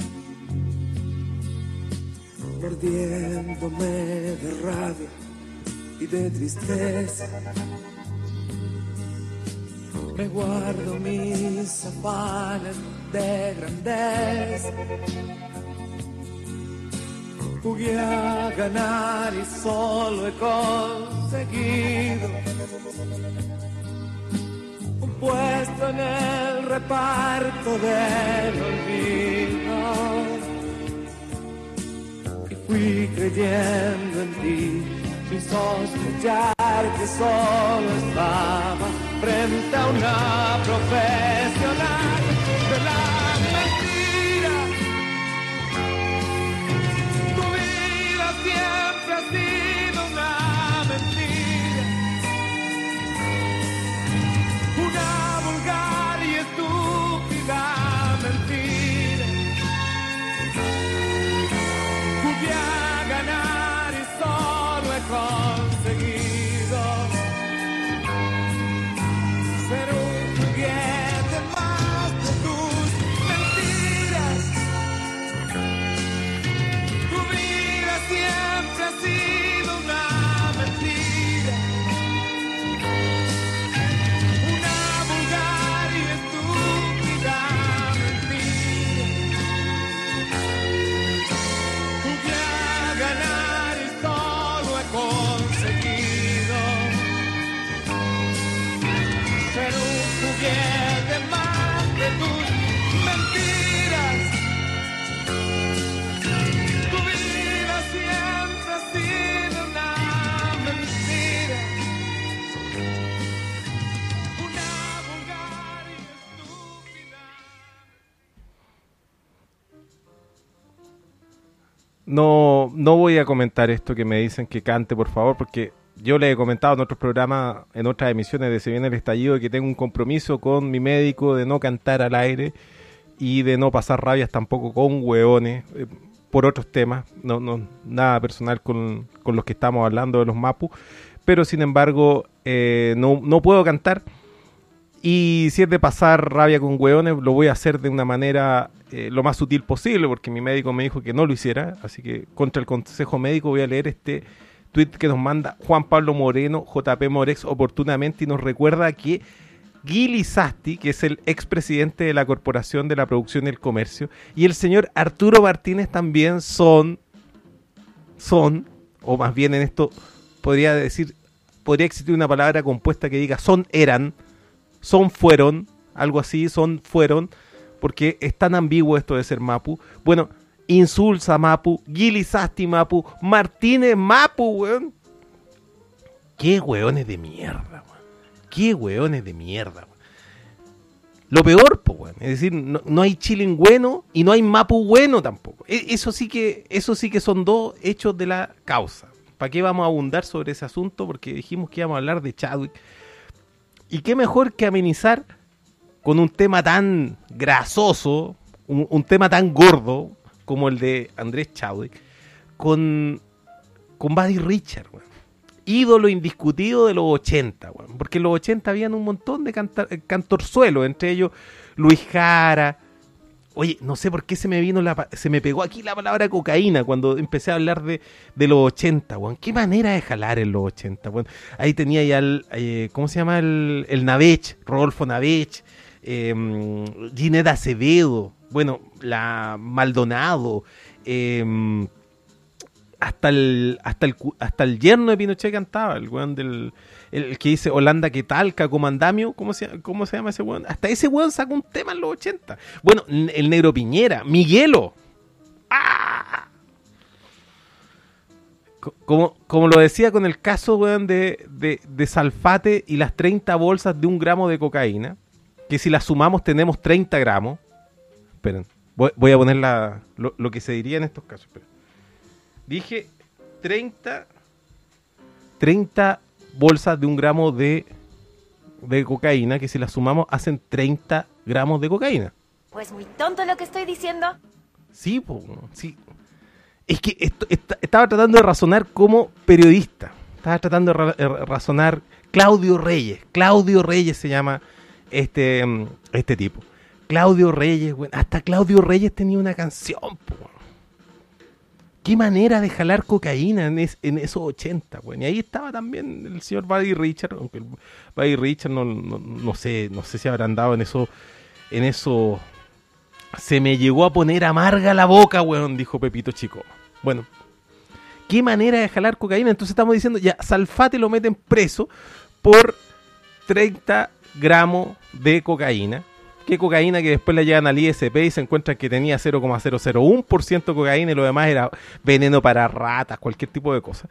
mordiéndome de rabia y de tristeza. Me guardo mis afanes de grandeza. Jugué a ganar y solo he conseguido un puesto en el reparto del olvido. Y fui creyendo en ti sin sospechar que solo estaba frente a una profesional de la mentira. Tu vida siempre ha sido una mentira, una vulgar y estúpida mentira. Jugué a ganar y solo he conseguido ser un juguete más de tus mentiras. Tu vida siempre ha sido una mentira, una vulgar y estúpida mentira. Jugué a ganar y solo he conseguido ser un juguete más de tus mentiras. Tu vida siempre ha sido una mentira, una vulgar y estúpida. No, no voy a comentar esto que me dicen que cante, por favor, porque yo le he comentado en otros programas, en otras emisiones de Se Viene el Estallido, que tengo un compromiso con mi médico de no cantar al aire y de no pasar rabias tampoco con hueones, eh, por otros temas, no, no nada personal con, con los que estamos hablando de los Mapu, pero sin embargo eh, no, no puedo cantar. Y si es de pasar rabia con hueones, lo voy a hacer de una manera eh, lo más sutil posible, porque mi médico me dijo que no lo hiciera. Así que contra el consejo médico voy a leer este tweet que nos manda Juan Pablo Moreno, J P Morex, oportunamente, y nos recuerda que Guy Lizasti, que es el expresidente de la Corporación de la Producción y el Comercio, y el señor Arturo Martínez también son, son, o más bien en esto podría decir, podría existir una palabra compuesta que diga son, eran, son, fueron, algo así, son, fueron, porque es tan ambiguo esto de ser Mapu. Bueno, Insulza Mapu, Guy Lizasti Mapu, Martínez Mapu, weón. Qué weones de mierda, weón. Qué weones de mierda, weón. Lo peor, pues, weón. Es decir, no, no hay chilling bueno y no hay Mapu bueno tampoco. E- eso sí que, eso sí que son dos hechos de la causa. ¿Para qué vamos a abundar sobre ese asunto? Porque dijimos que íbamos a hablar de Chadwick. Y qué mejor que amenizar con un tema tan grasoso, un, un tema tan gordo como el de Andrés Chadwick, con, con Buddy Richard, weón. Ídolo indiscutido de los ochenta, weón. Porque en los ochenta habían un montón de canta, cantorzuelos, entre ellos Luis Jara. Oye, no sé por qué se me vino la, se me pegó aquí la palabra cocaína cuando empecé a hablar de, de los ochenta, weón. Qué manera de jalar en los ochenta, weón. Ahí tenía ya el, eh, ¿cómo se llama? El, el Navech, Rodolfo Navech, eh, Ginette Acevedo, bueno, la Maldonado, eh, hasta el hasta el hasta el yerno de Pinochet cantaba, el weón del el, el que dice Holanda que talca como andamio, ¿cómo se cómo se llama ese weón? Hasta ese weón sacó un tema en los ochenta. Bueno, el Negro Piñera, Miguelo. ¡Ah! Como, como lo decía con el caso, weón, de, de, de Salfate y las treinta bolsas de un gramo de cocaína, que si las sumamos tenemos treinta gramos. Esperen, voy, voy a poner la, lo, lo que se diría en estos casos. Esperen. Dije treinta, treinta bolsas de un gramo de, de cocaína, que si las sumamos hacen treinta gramos de cocaína. Pues muy tonto lo que estoy diciendo. Sí, po, sí. Es que esto, esta, estaba tratando de razonar como periodista. Estaba tratando de ra, de razonar Claudio Reyes. Claudio Reyes se llama este, este tipo. Claudio Reyes, bueno, hasta Claudio Reyes tenía una canción, po. Qué manera de jalar cocaína en, es, en esos ochenta, bueno. Y ahí estaba también el señor Buddy Richard, aunque el Buddy Richard no, no, no sé, no sé si habrá andado en eso, en eso. Se me llegó a poner amarga la boca, weón, dijo Pepito Chico. Bueno, qué manera de jalar cocaína. Entonces estamos diciendo, ya, Salfate lo meten preso por treinta gramos de cocaína. ¿Qué cocaína? Que después la llevan al I S P y se encuentran que tenía cero coma cero cero uno por ciento de cocaína y lo demás era veneno para ratas, cualquier tipo de cosa.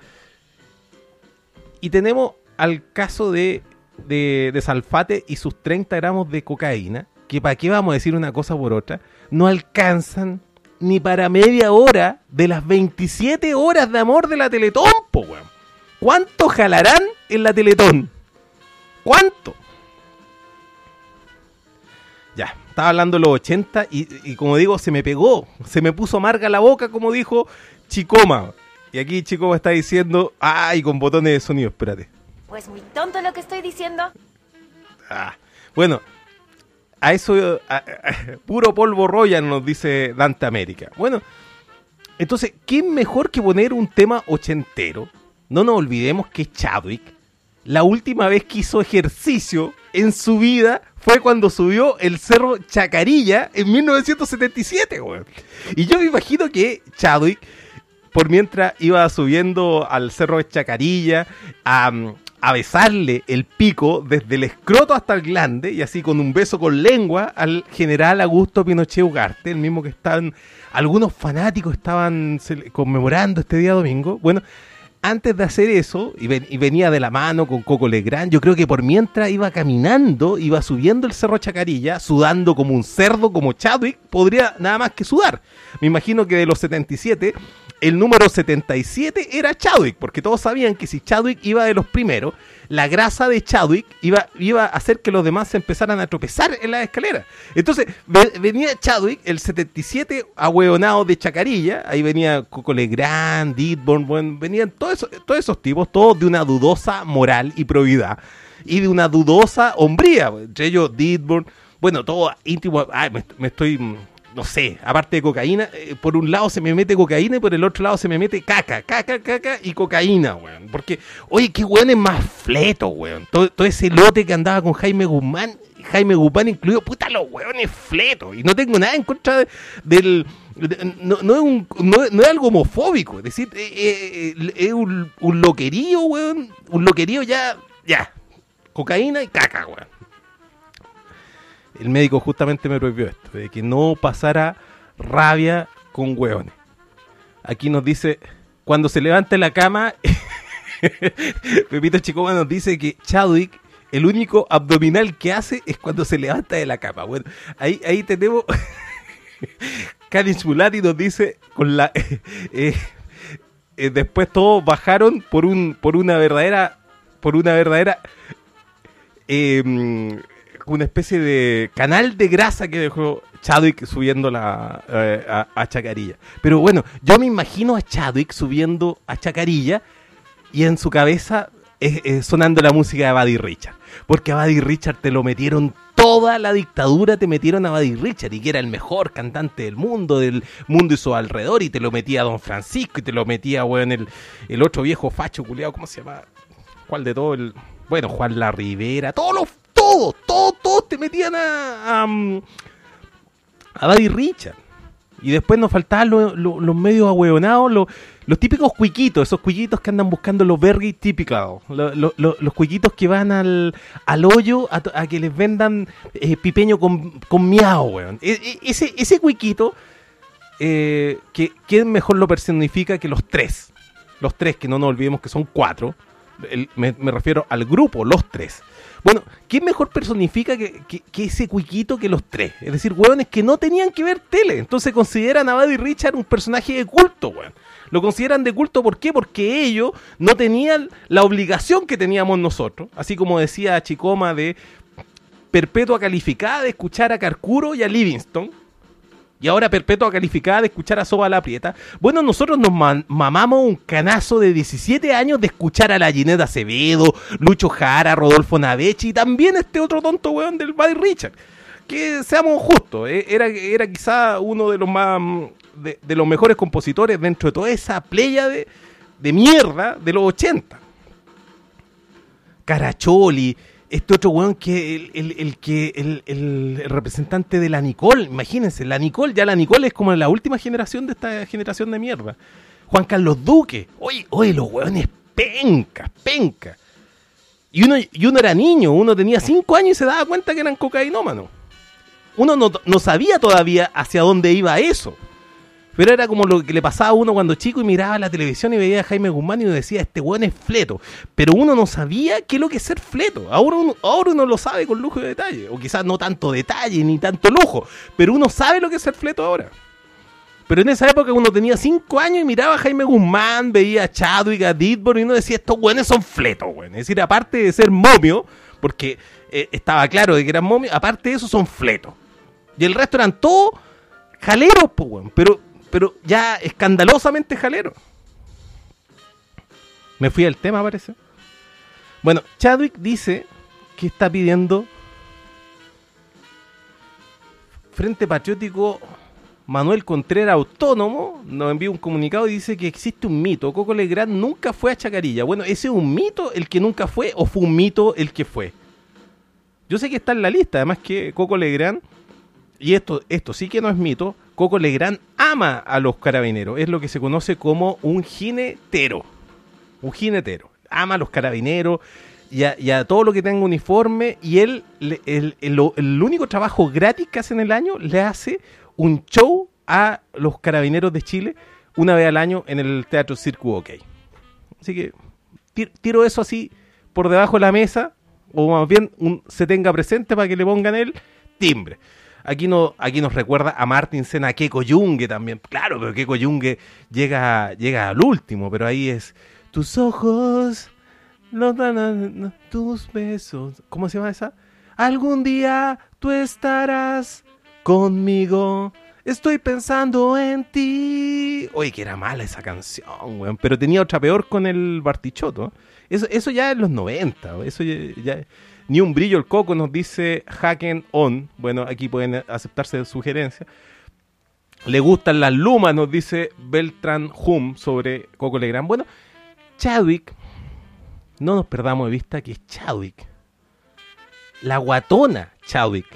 Y tenemos al caso de, de, de Salfate y sus treinta gramos de cocaína, que para qué vamos a decir una cosa por otra, no alcanzan ni para media hora de las veintisiete horas de amor de la Teletón, po, weón. ¿Cuánto jalarán en la Teletón? ¿Cuánto? Ya, estaba hablando de los ochenta y, y como digo, se me pegó, se me puso amarga la boca, como dijo Chicoma. Y aquí Chicoma está diciendo, ay, con botones de sonido, espérate. Pues muy tonto lo que estoy diciendo. Ah, bueno, a eso, a, a, puro polvo Royal, nos dice Dante América. Bueno, entonces, ¿qué mejor que poner un tema ochentero? No nos olvidemos que Chadwick, la última vez que hizo ejercicio en su vida fue cuando subió el Cerro Chacarilla en mil novecientos setenta y siete, güey. Y yo me imagino que Chadwick, por mientras iba subiendo al Cerro Chacarilla a, a besarle el pico desde el escroto hasta el glande, y así con un beso con lengua al general Augusto Pinochet Ugarte, el mismo que estaban, algunos fanáticos estaban conmemorando este día domingo. Bueno, antes de hacer eso, y, ven, y venía de la mano con Coco Legrand, yo creo que por mientras iba caminando, iba subiendo el Cerro Chacarilla, sudando como un cerdo, como Chadwick, podría nada más que sudar. Me imagino que de los setenta y siete, el número setenta y siete era Chadwick, porque todos sabían que si Chadwick iba de los primeros, la grasa de Chadwick iba, iba a hacer que los demás se empezaran a tropezar en las escaleras. Entonces, ve, venía Chadwick, el setenta y siete ahueonado de Chacarilla, ahí venía Coco Legrand, Didborn, bueno, venían todos esos, todos esos tipos, todos de una dudosa moral y probidad, y de una dudosa hombría, entre ellos Didborn, bueno, todo íntimo, ay, me, me estoy... no sé, aparte de cocaína, eh, por un lado se me mete cocaína y por el otro lado se me mete caca, caca, caca y cocaína, weón. Porque, oye, qué weón es más fleto, weón. Todo, todo ese lote que andaba con Jaime Guzmán, Jaime Guzmán incluido, puta, los weones fletos. Y no tengo nada en contra de, del... De, no, no, es un, no, no es algo homofóbico, es decir, eh, eh, es un, un loquerío, weón. Un loquerío ya, ya. Cocaína y caca, weón. El médico justamente me prohibió esto, de que no pasara rabia con hueones. Aquí nos dice, cuando se levanta en la cama, Pepito Chicoma nos dice que Chadwick, el único abdominal que hace es cuando se levanta de la cama. Bueno, ahí, ahí tenemos, Canis Mulati nos dice, con la eh, eh, después todos bajaron por un por una verdadera, por una verdadera... Eh, una especie de canal de grasa que dejó Chadwick subiendo la, eh, a, a Chacarilla. Pero bueno, yo me imagino a Chadwick subiendo a Chacarilla y en su cabeza eh, eh, sonando la música de Buddy Richard. Porque a Buddy Richard te lo metieron, toda la dictadura te metieron a Buddy Richard, y que era el mejor cantante del mundo, del mundo y su alrededor, y te lo metía a Don Francisco, y te lo metía, bueno, el, el otro viejo facho culiado, ¿cómo se llama? ¿Cuál de todo? El, bueno, Juan La Rivera, todos los Todos, todos, todos te metían a, a, a Buddy Richard. Y después nos faltaban los, los, los medios ahueonados, los, los típicos cuiquitos, esos cuiquitos que andan buscando los very typical, los, los, los cuiquitos que van al, al hoyo a, a que les vendan eh, pipeño con, con miau, weón. E, e, ese, ese cuiquito, eh, que ¿quién mejor lo personifica que los tres? Los tres, que no nos olvidemos que son cuatro. El, me, me refiero al grupo, los tres. Bueno, ¿quién mejor personifica que, que, que ese cuiquito que los tres? Es decir, hueones que no tenían que ver tele. Entonces consideran a Buddy Richard un personaje de culto, weón. Lo consideran de culto, ¿por qué? Porque ellos no tenían la obligación que teníamos nosotros. Así como decía Chicoma de perpetua calificada de escuchar a Carcuro y a Livingston. Y ahora perpetua calificada de escuchar a Soba la Prieta. Bueno, nosotros nos man- mamamos un canazo de diecisiete años de escuchar a la Gineta Acevedo, Lucho Jara, Rodolfo Navechi y también este otro tonto weón del Buddy Richard. Que seamos justos, eh, era, era quizá uno de los más de, de los mejores compositores dentro de toda esa playa de, de mierda de los ochenta. Caracholi, este otro weón que el, el, el que el, el, el representante de la Nicole, imagínense, la Nicole, ya la Nicole es como la última generación de esta generación de mierda. Juan Carlos Duque, oye, oye, los weones penca, penca. Y uno, y uno era niño, uno tenía cinco años y se daba cuenta que eran cocainómanos. Uno no, no sabía todavía hacia dónde iba eso. Pero era como lo que le pasaba a uno cuando chico y miraba la televisión y veía a Jaime Guzmán y uno decía, este weón es fleto. Pero uno no sabía qué es lo que es ser fleto. Ahora uno, ahora uno lo sabe con lujo de detalle. O quizás no tanto detalle ni tanto lujo. Pero uno sabe lo que es ser fleto ahora. Pero en esa época uno tenía cinco años y miraba a Jaime Guzmán, veía a Chadwick, a Ditbor y uno decía, estos weones son fletos, weón. Es decir, aparte de ser momio, porque eh, estaba claro de que eran momios, aparte de eso son fletos. Y el resto eran todos jaleros, pues, weón. Pero... pero ya escandalosamente jalero. Me fui al tema, parece. Bueno, Chadwick dice que está pidiendo Frente Patriótico Manuel Contreras Autónomo, nos envía un comunicado y dice que existe un mito. Coco Legrand nunca fue a Chacarilla. Bueno, ¿ese es un mito el que nunca fue o fue un mito el que fue? Yo sé que está en la lista, además que Coco Legrand, y esto, esto sí que no es mito, Coco Legrand ama a los carabineros. Es lo que se conoce como un jinetero. Un jinetero. Ama a los carabineros y a, y a todo lo que tenga uniforme. Y él, el, el, el, el único trabajo gratis que hace en el año, le hace un show a los carabineros de Chile una vez al año en el Teatro Circo OK. Así que tiro eso así por debajo de la mesa, o más bien un, se tenga presente para que le pongan el timbre. Aquí, no, aquí nos recuerda a Martinsen, a Keko Yungue también. Claro, pero Keko Yungue llega, llega al último, pero ahí es tus ojos, no, no, no, no, tus besos. ¿Cómo se llama esa? Algún día tú estarás conmigo, estoy pensando en ti. Oye, que era mala esa canción, weón. Pero tenía otra peor con el Bartichotto. Eso, eso ya en los noventa, eso ya... ya Ni un brillo el coco, nos dice Hacken On. Bueno, aquí pueden aceptarse sugerencias. Le gustan las lumas, nos dice Beltran Hum sobre Coco Legrand. Bueno, Chadwick, no nos perdamos de vista que es Chadwick. La guatona Chadwick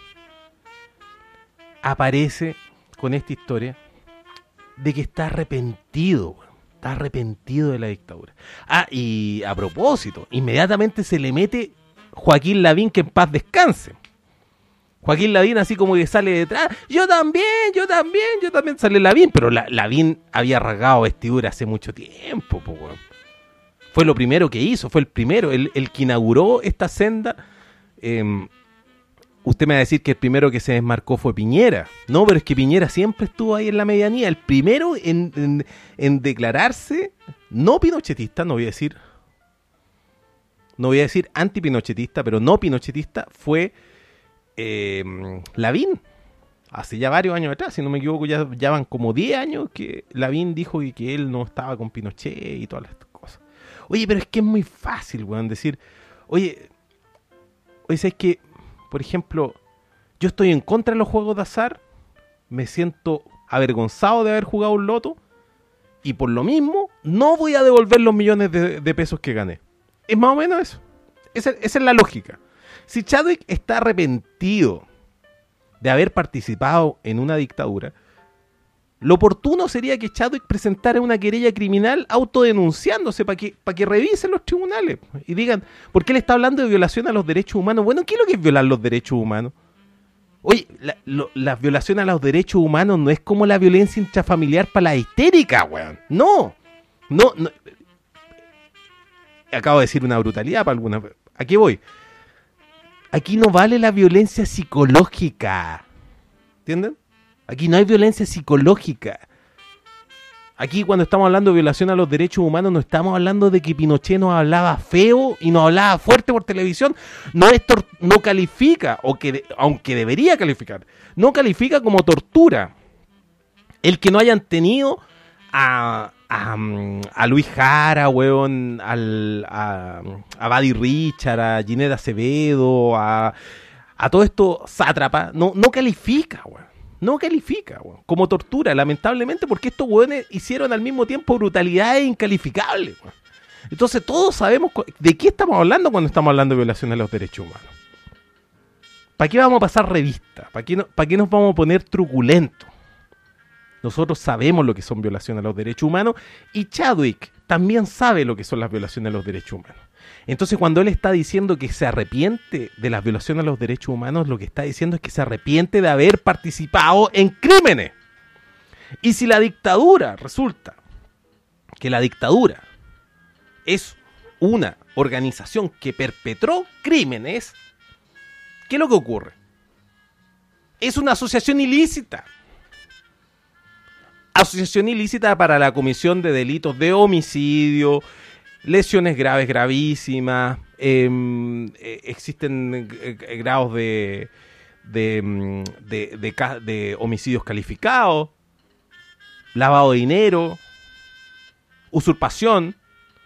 aparece con esta historia de que está arrepentido, está arrepentido de la dictadura. Ah, y a propósito, inmediatamente se le mete Joaquín Lavín, que en paz descanse. Joaquín Lavín así como que sale detrás, yo también, yo también, yo también, sale Lavín, pero la, Lavín había rasgado vestidura hace mucho tiempo, po, weón. Fue lo primero que hizo, fue el primero, el, el que inauguró esta senda. Eh, usted me va a decir que el primero que se desmarcó fue Piñera. No, pero es que Piñera siempre estuvo ahí en la medianía, el primero en, en, en declararse no pinochetista, no voy a decir... No voy a decir antipinochetista, pero no pinochetista, fue eh, Lavín. Hace ya varios años atrás, si no me equivoco, ya, ya van como diez años que Lavín dijo que, que él no estaba con Pinochet y todas las cosas. Oye, pero es que es muy fácil, weón, decir, oye, oye, ¿sabes qué? Por ejemplo, yo estoy en contra de los juegos de azar, me siento avergonzado de haber jugado un loto y por lo mismo no voy a devolver los millones de, de pesos que gané. Es más o menos eso. Esa, esa es la lógica. Si Chadwick está arrepentido de haber participado en una dictadura, lo oportuno sería que Chadwick presentara una querella criminal autodenunciándose para que, para que revisen los tribunales y digan, ¿por qué él está hablando de violación a los derechos humanos? Bueno, ¿qué es lo que es violar los derechos humanos? Oye, la, lo, la violación a los derechos humanos no es como la violencia intrafamiliar para la histérica, weón. No, no, no. Acabo de decir una brutalidad para alguna. ¿A qué voy? Aquí no vale la violencia psicológica. ¿Entienden? Aquí no hay violencia psicológica. Aquí cuando estamos hablando de violación a los derechos humanos no estamos hablando de que Pinochet nos hablaba feo y nos hablaba fuerte por televisión. No es tor- no califica, o que de- aunque debería calificar, no califica como tortura el que no hayan tenido a, a, a Luis Jara, weón, al, a, a Buddy Richard, a Ginette Acevedo, a, a todo esto sátrapa. No, no califica, weón. No califica, weón, como tortura, lamentablemente, porque estos weones hicieron al mismo tiempo brutalidades incalificables, weón. Entonces todos sabemos de qué estamos hablando cuando estamos hablando de violación a los derechos humanos. ¿Para qué vamos a pasar revista? ¿Para qué, no, ¿Para qué nos vamos a poner truculentos? Nosotros sabemos lo que son violaciones a los derechos humanos y Chadwick también sabe lo que son las violaciones a los derechos humanos. Entonces cuando él está diciendo que se arrepiente de las violaciones a los derechos humanos, lo que está diciendo es que se arrepiente de haber participado en crímenes. Y si la dictadura, resulta que la dictadura es una organización que perpetró crímenes, ¿qué es lo que ocurre? Es una asociación ilícita. Asociación ilícita para la comisión de delitos de homicidio, lesiones graves, gravísimas, eh, eh, existen eh, grados de de, de, de, de, de homicidios calificados, lavado de dinero, usurpación,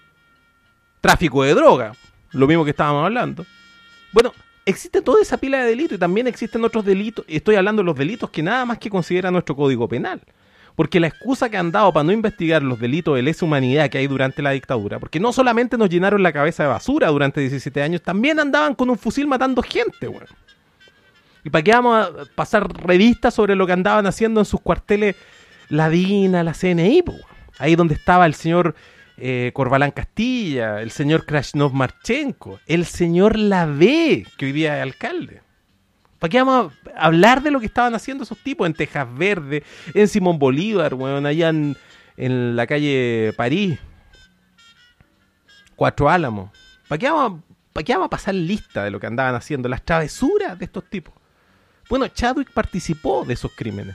tráfico de droga, lo mismo que estábamos hablando. Bueno, existe toda esa pila de delitos y también existen otros delitos, y estoy hablando de los delitos que nada más que considera nuestro Código Penal. Porque la excusa que han dado para no investigar los delitos de lesa humanidad que hay durante la dictadura, porque no solamente nos llenaron la cabeza de basura durante diecisiete años, también andaban con un fusil matando gente, weón. ¿Y para qué vamos a pasar revistas sobre lo que andaban haciendo en sus cuarteles la DINA, la C N I, po, weón? Ahí donde estaba el señor eh, Corbalán Castilla, el señor Krasnov Marchenko, el señor Lavé, que hoy día es alcalde. ¿Para qué vamos a hablar de lo que estaban haciendo esos tipos en Tejas Verde, en Simón Bolívar, weón, allá en, en la calle París, Cuatro Álamos? ¿Para qué vamos, para qué vamos a pasar lista de lo que andaban haciendo, las travesuras de estos tipos? Bueno, Chadwick participó de esos crímenes.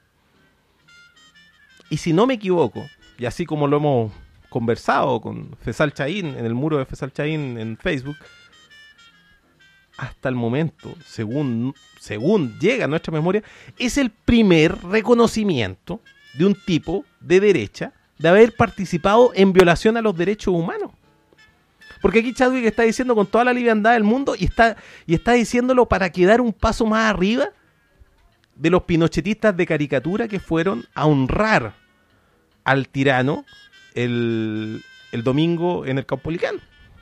Y si no me equivoco, y así como lo hemos conversado con Fesal Chaín, en el muro de Fesal Chaín en Facebook, hasta el momento, según, según llega a nuestra memoria, es el primer reconocimiento de un tipo de derecha de haber participado en violación a los derechos humanos. Porque aquí Chadwick está diciendo con toda la liviandad del mundo y está, y está diciéndolo para quedar un paso más arriba de los pinochetistas de caricatura que fueron a honrar al tirano el, el domingo en el Caupolicán.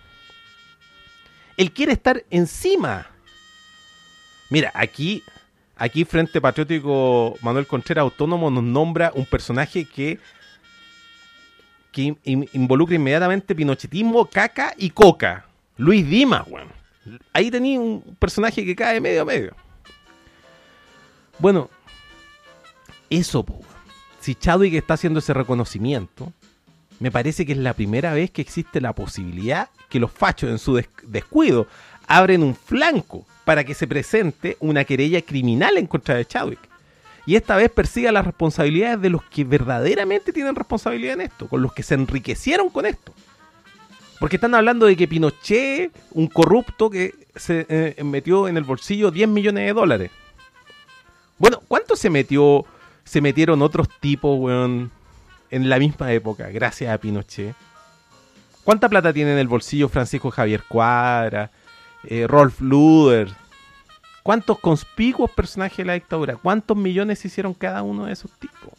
Él quiere estar encima. Mira, aquí, aquí Frente Patriótico Manuel Contreras Autónomo nos nombra un personaje que, que in, involucra inmediatamente pinochetismo, caca y coca. Luis Dimas, weón. Ahí tenía un personaje que cae medio a medio. Bueno, eso, po, si Chadwick está haciendo ese reconocimiento, me parece que es la primera vez que existe la posibilidad que los fachos en su des- descuido abren un flanco para que se presente una querella criminal en contra de Chadwick. Y esta vez persiga las responsabilidades de los que verdaderamente tienen responsabilidad en esto, con los que se enriquecieron con esto. Porque están hablando de que Pinochet, un corrupto que se eh, metió en el bolsillo diez millones de dólares. Bueno, ¿cuánto se metió, se metieron otros tipos, weón, en la misma época, gracias a Pinochet? ¿Cuánta plata tiene en el bolsillo Francisco Javier Cuadra, eh, Rolf Luder? ¿Cuántos conspicuos personajes de la dictadura? ¿Cuántos millones hicieron cada uno de esos tipos?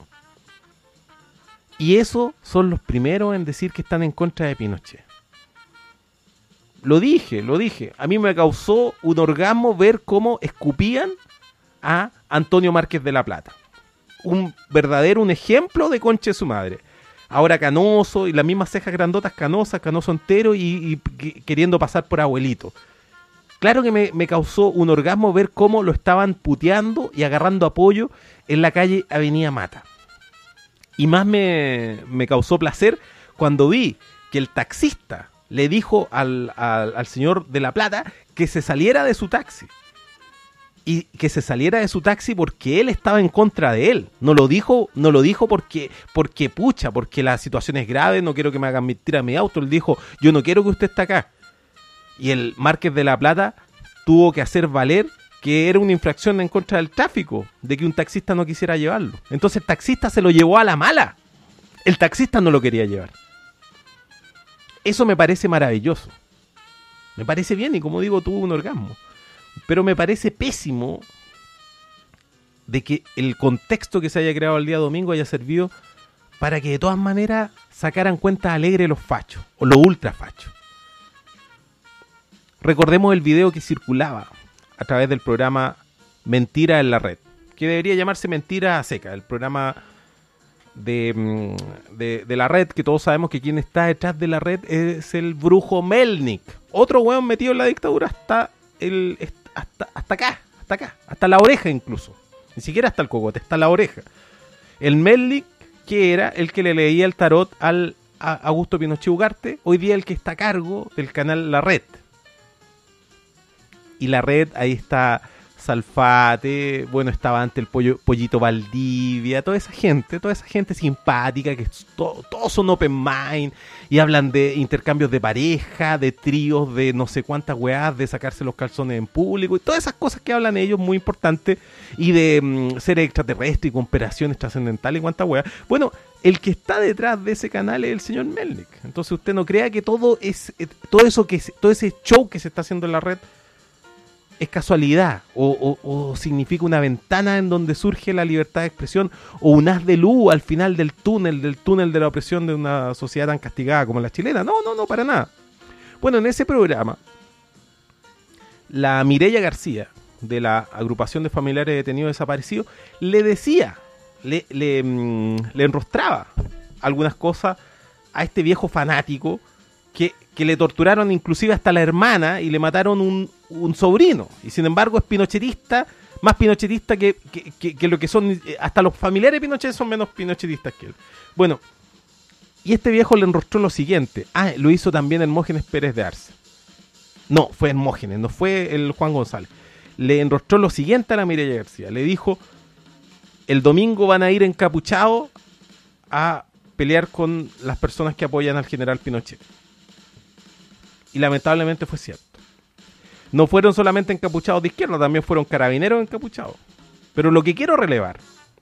Y esos son los primeros en decir que están en contra de Pinochet. Lo dije, lo dije. A mí me causó un orgasmo ver cómo escupían a Antonio Márquez de la Plata. un verdadero, un ejemplo de concha de su madre. Ahora canoso, y las mismas cejas grandotas canosas, canoso entero y, y queriendo pasar por abuelito. Claro que me, me causó un orgasmo ver cómo lo estaban puteando y agarrando apoyo en la calle Avenida Mata. Y más me, me causó placer cuando vi que el taxista le dijo al, al, al señor de La Plata que se saliera de su taxi. Y que se saliera de su taxi porque él estaba en contra de él. No lo dijo, no lo dijo porque, porque pucha, porque la situación es grave, no quiero que me hagan mentir a mi auto. Él dijo, yo no quiero que usted esté acá. Y el Márquez de La Plata tuvo que hacer valer que era una infracción en contra del tráfico, de que un taxista no quisiera llevarlo. Entonces el taxista se lo llevó a la mala. El taxista no lo quería llevar. Eso me parece maravilloso. Me parece bien y como digo, tuvo un orgasmo. Pero me parece pésimo de que el contexto que se haya creado el día domingo haya servido para que de todas maneras sacaran cuenta alegre los fachos, o los ultra fachos. Recordemos el video que circulaba a través del programa Mentira en la Red, que debería llamarse Mentira a Seca, el programa de, de, de la red, que todos sabemos que quien está detrás de la red es el brujo Melnik, otro hueón metido en la dictadura hasta el... Hasta, hasta acá, hasta acá, hasta la oreja incluso. Ni siquiera hasta el cogote, hasta la oreja. El Melnik, que era el que le leía el tarot al a Augusto Pinochet Ugarte, hoy día el que está a cargo del canal La Red. Y La Red, ahí está Salfate, bueno, estaba antes el pollo, Pollito Valdivia, toda esa gente, toda esa gente simpática, que to, todos son open mind, y hablan de intercambios de pareja, de tríos, de no sé cuántas weás, de sacarse los calzones en público, y todas esas cosas que hablan ellos, muy importantes, y de mm, ser extraterrestre y cooperación trascendental y cuántas weás. Bueno, el que está detrás de ese canal es el señor Melnik. Entonces usted no crea que todo es eh, todo eso que todo ese show que se está haciendo en La Red es casualidad, o, o, o significa una ventana en donde surge la libertad de expresión, o un haz de luz al final del túnel, del túnel de la opresión de una sociedad tan castigada como la chilena. No, no, no, para nada. Bueno, en ese programa, la Mireya García, de la agrupación de familiares de detenidos desaparecidos, le decía, le, le, le enrostraba algunas cosas a este viejo fanático que, que le torturaron inclusive hasta la hermana y le mataron un, un sobrino, y sin embargo es pinochetista, más pinochetista que, que, que, que lo que son, hasta los familiares de Pinochet son menos pinochetistas que él. Bueno, y este viejo le enrostró lo siguiente. Ah, lo hizo también Hermógenes Pérez de Arce. No, fue Hermógenes, no fue el Juan González. Le enrostró lo siguiente a la Mireya García. Le dijo, el domingo van a ir encapuchados a pelear con las personas que apoyan al general Pinochet. Y lamentablemente fue cierto. No fueron solamente encapuchados de izquierda, también fueron carabineros encapuchados. Pero lo que quiero relevar,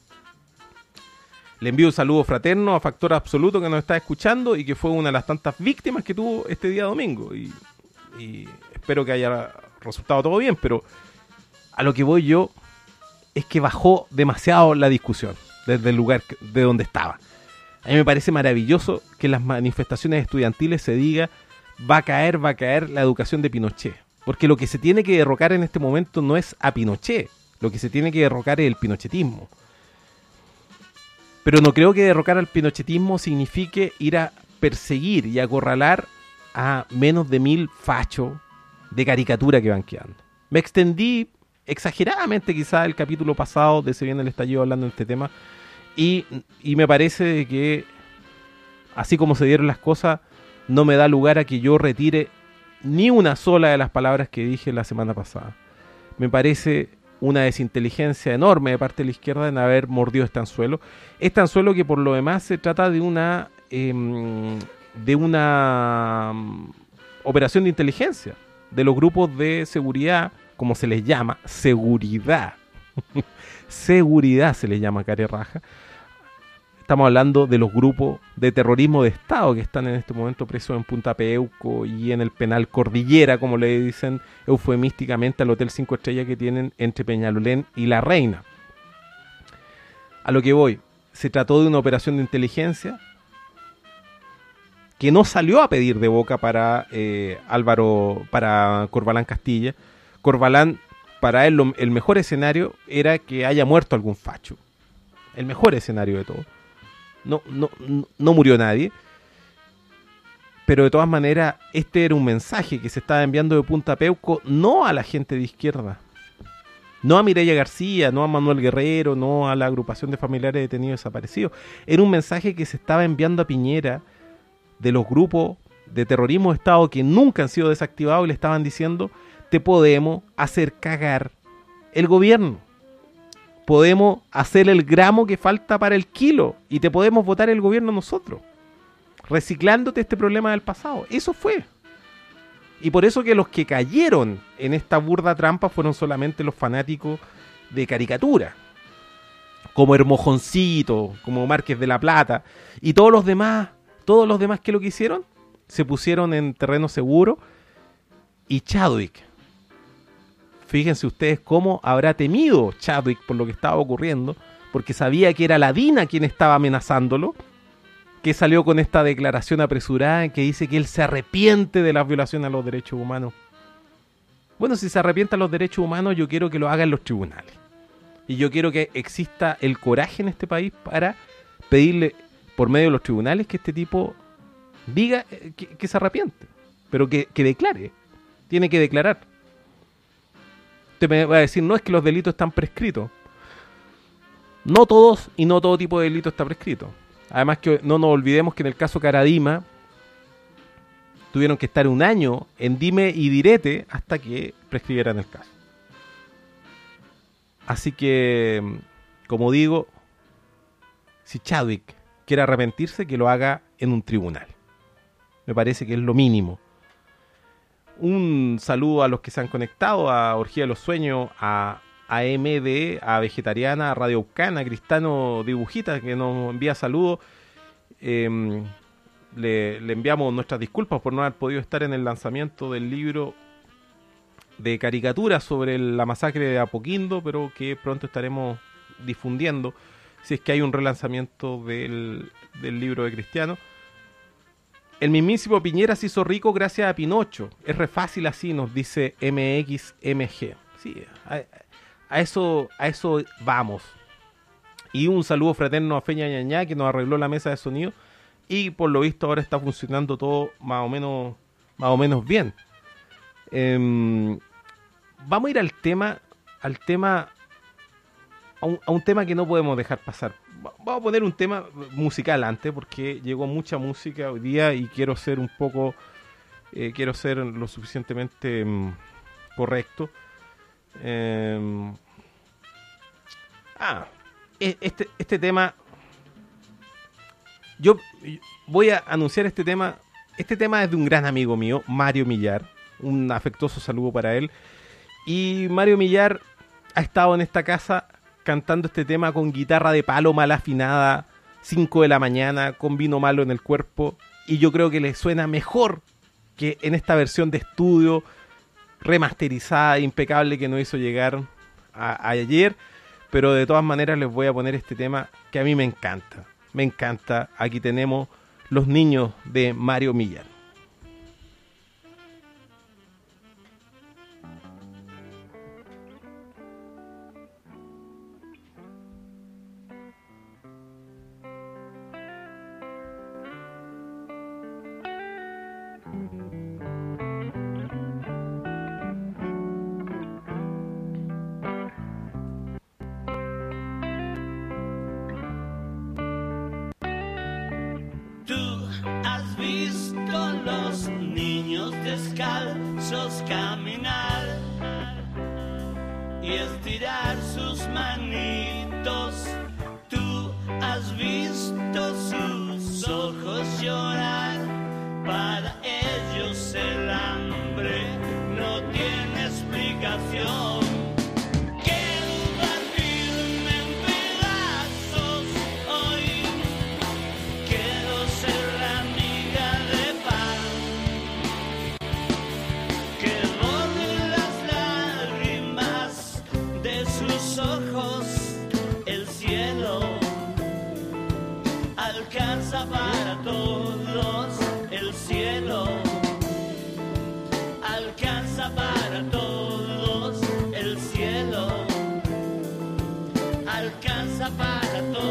le envío un saludo fraterno a Factor Absoluto, que nos está escuchando y que fue una de las tantas víctimas que tuvo este día domingo. Y, y espero que haya resultado todo bien, pero a lo que voy yo es que bajó demasiado la discusión desde el lugar de donde estaba. A mí me parece maravilloso que en las manifestaciones estudiantiles se diga va a caer, va a caer la educación de Pinochet. Porque lo que se tiene que derrocar en este momento no es a Pinochet, lo que se tiene que derrocar es el pinochetismo. Pero no creo que derrocar al pinochetismo signifique ir a perseguir y acorralar a menos de mil fachos de caricatura que van quedando. Me extendí exageradamente quizá el capítulo pasado de Se Viene el Estallido hablando de este tema, y, y me parece que así como se dieron las cosas, no me da lugar a que yo retire ni una sola de las palabras que dije la semana pasada. Me parece una desinteligencia enorme de parte de la izquierda en haber mordido este anzuelo. Este anzuelo que por lo demás se trata de una eh, de una um, operación de inteligencia de los grupos de seguridad, como se les llama, seguridad. Seguridad se les llama, care raja. Estamos hablando de los grupos de terrorismo de Estado que están en este momento presos en Punta Peuco y en el penal Cordillera, como le dicen eufemísticamente al Hotel cinco Estrellas que tienen entre Peñalolén y La Reina. A lo que voy, se trató de una operación de inteligencia que no salió a pedir de boca para eh, Álvaro, para Corbalán Castilla. Corbalán, para él lo, el mejor escenario era que haya muerto algún facho. el mejor escenario de todo. No, no, no, no murió nadie. Pero de todas maneras, este era un mensaje que se estaba enviando de Punta Peuco, no a la gente de izquierda, no a Mireya García, no a Manuel Guerrero, no a la agrupación de familiares detenidos desaparecidos. Era un mensaje que se estaba enviando a Piñera de los grupos de terrorismo de Estado que nunca han sido desactivados y le estaban diciendo: te podemos hacer cagar el gobierno, podemos hacer el gramo que falta para el kilo y te podemos votar el gobierno nosotros, reciclándote este problema del pasado. Eso fue. Y por eso que los que cayeron en esta burda trampa fueron solamente los fanáticos de caricatura, como Hermojoncito, como Márquez de la Plata, y todos los demás, todos los demás que lo que hicieron, se pusieron en terreno seguro. Y Chadwick, fíjense ustedes cómo habrá temido Chadwick por lo que estaba ocurriendo, porque sabía que era la DINA quien estaba amenazándolo, que salió con esta declaración apresurada en que dice que él se arrepiente de las violaciones a los derechos humanos. Bueno, si se arrepiente a los derechos humanos, yo quiero que lo hagan los tribunales. Y yo quiero que exista el coraje en este país para pedirle, por medio de los tribunales, que este tipo diga que, que se arrepiente, pero que, que declare. Tiene que declarar. Usted me va a decir, no, es que los delitos están prescritos. No todos y no todo tipo de delito está prescrito. Además que no nos olvidemos que en el caso Caradima tuvieron que estar un año en dime y direte hasta que prescribieran el caso. Así que, como digo, si Chadwick quiere arrepentirse, que lo haga en un tribunal. Me parece que es lo mínimo. Un saludo a los que se han conectado, a Orgía de los Sueños, a A M D, a Vegetariana, a Radio Ucana, a Cristano Dibujita, que nos envía saludos. Eh, le, le enviamos nuestras disculpas por no haber podido estar en el lanzamiento del libro de caricaturas sobre la masacre de Apoquindo, pero que pronto estaremos difundiendo, si es que hay un relanzamiento del, del libro de Cristiano. El mismísimo Piñera se hizo rico gracias a Pinocho. Es re fácil así, nos dice M X M G. Sí, a, a eso a eso vamos. Y un saludo fraterno a Feña Ñañá, que nos arregló la mesa de sonido. Y por lo visto ahora está funcionando todo más o menos, más o menos bien. Eh, vamos a ir al tema, al tema, a un, a un tema que no podemos dejar pasar. Vamos a poner un tema musical antes, porque llegó mucha música hoy día y quiero ser un poco, eh, quiero ser lo suficientemente um, correcto. Eh, ah, este, este tema, yo voy a anunciar este tema. Este tema es de un gran amigo mío, Mario Millar. Un afectuoso saludo para él. Y Mario Millar ha estado en esta casa cantando este tema con guitarra de palo mal afinada, cinco de la mañana, con vino malo en el cuerpo, y yo creo que le suena mejor que en esta versión de estudio remasterizada, impecable, que nos hizo llegar a, a ayer. Pero de todas maneras les voy a poner este tema que a mí me encanta, me encanta. Aquí tenemos Los Niños de Mario Millar. Descalzos caminar y estirar sus manitos. Tú has visto sus ojos llorar. Para ellos el hambre no tiene explicación. Alcanza para todos el cielo, alcanza para todos el cielo, alcanza para todos.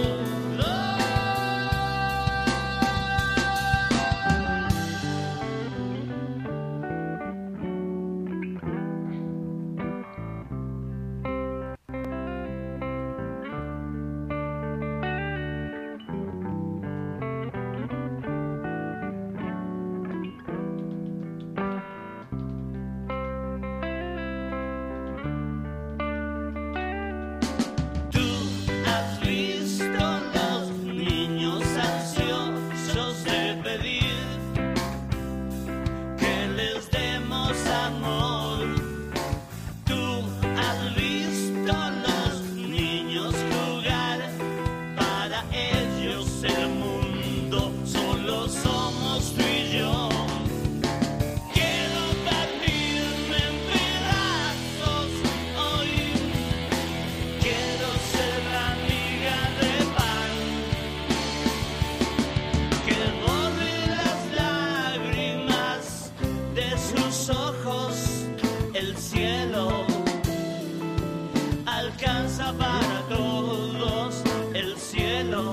alcanza para todos el cielo,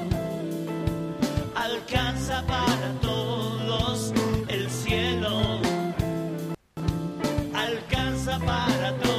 alcanza para todos el cielo, alcanza para todos.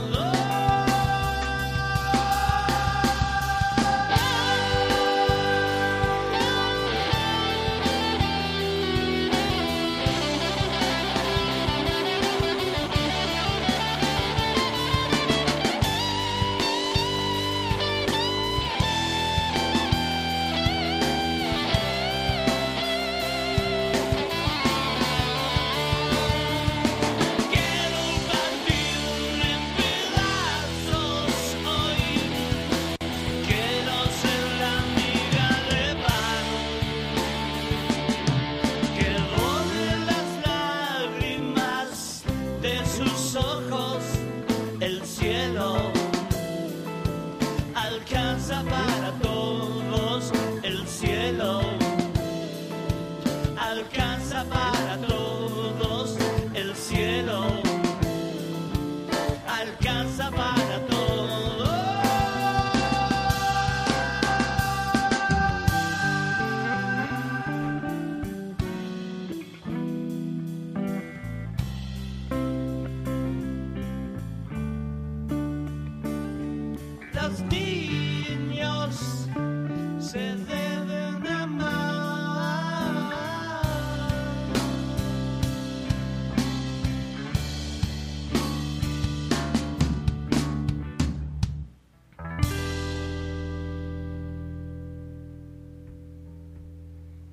Alcanza para todos el cielo, alcanza para todos el cielo, alcanza para todos. Los días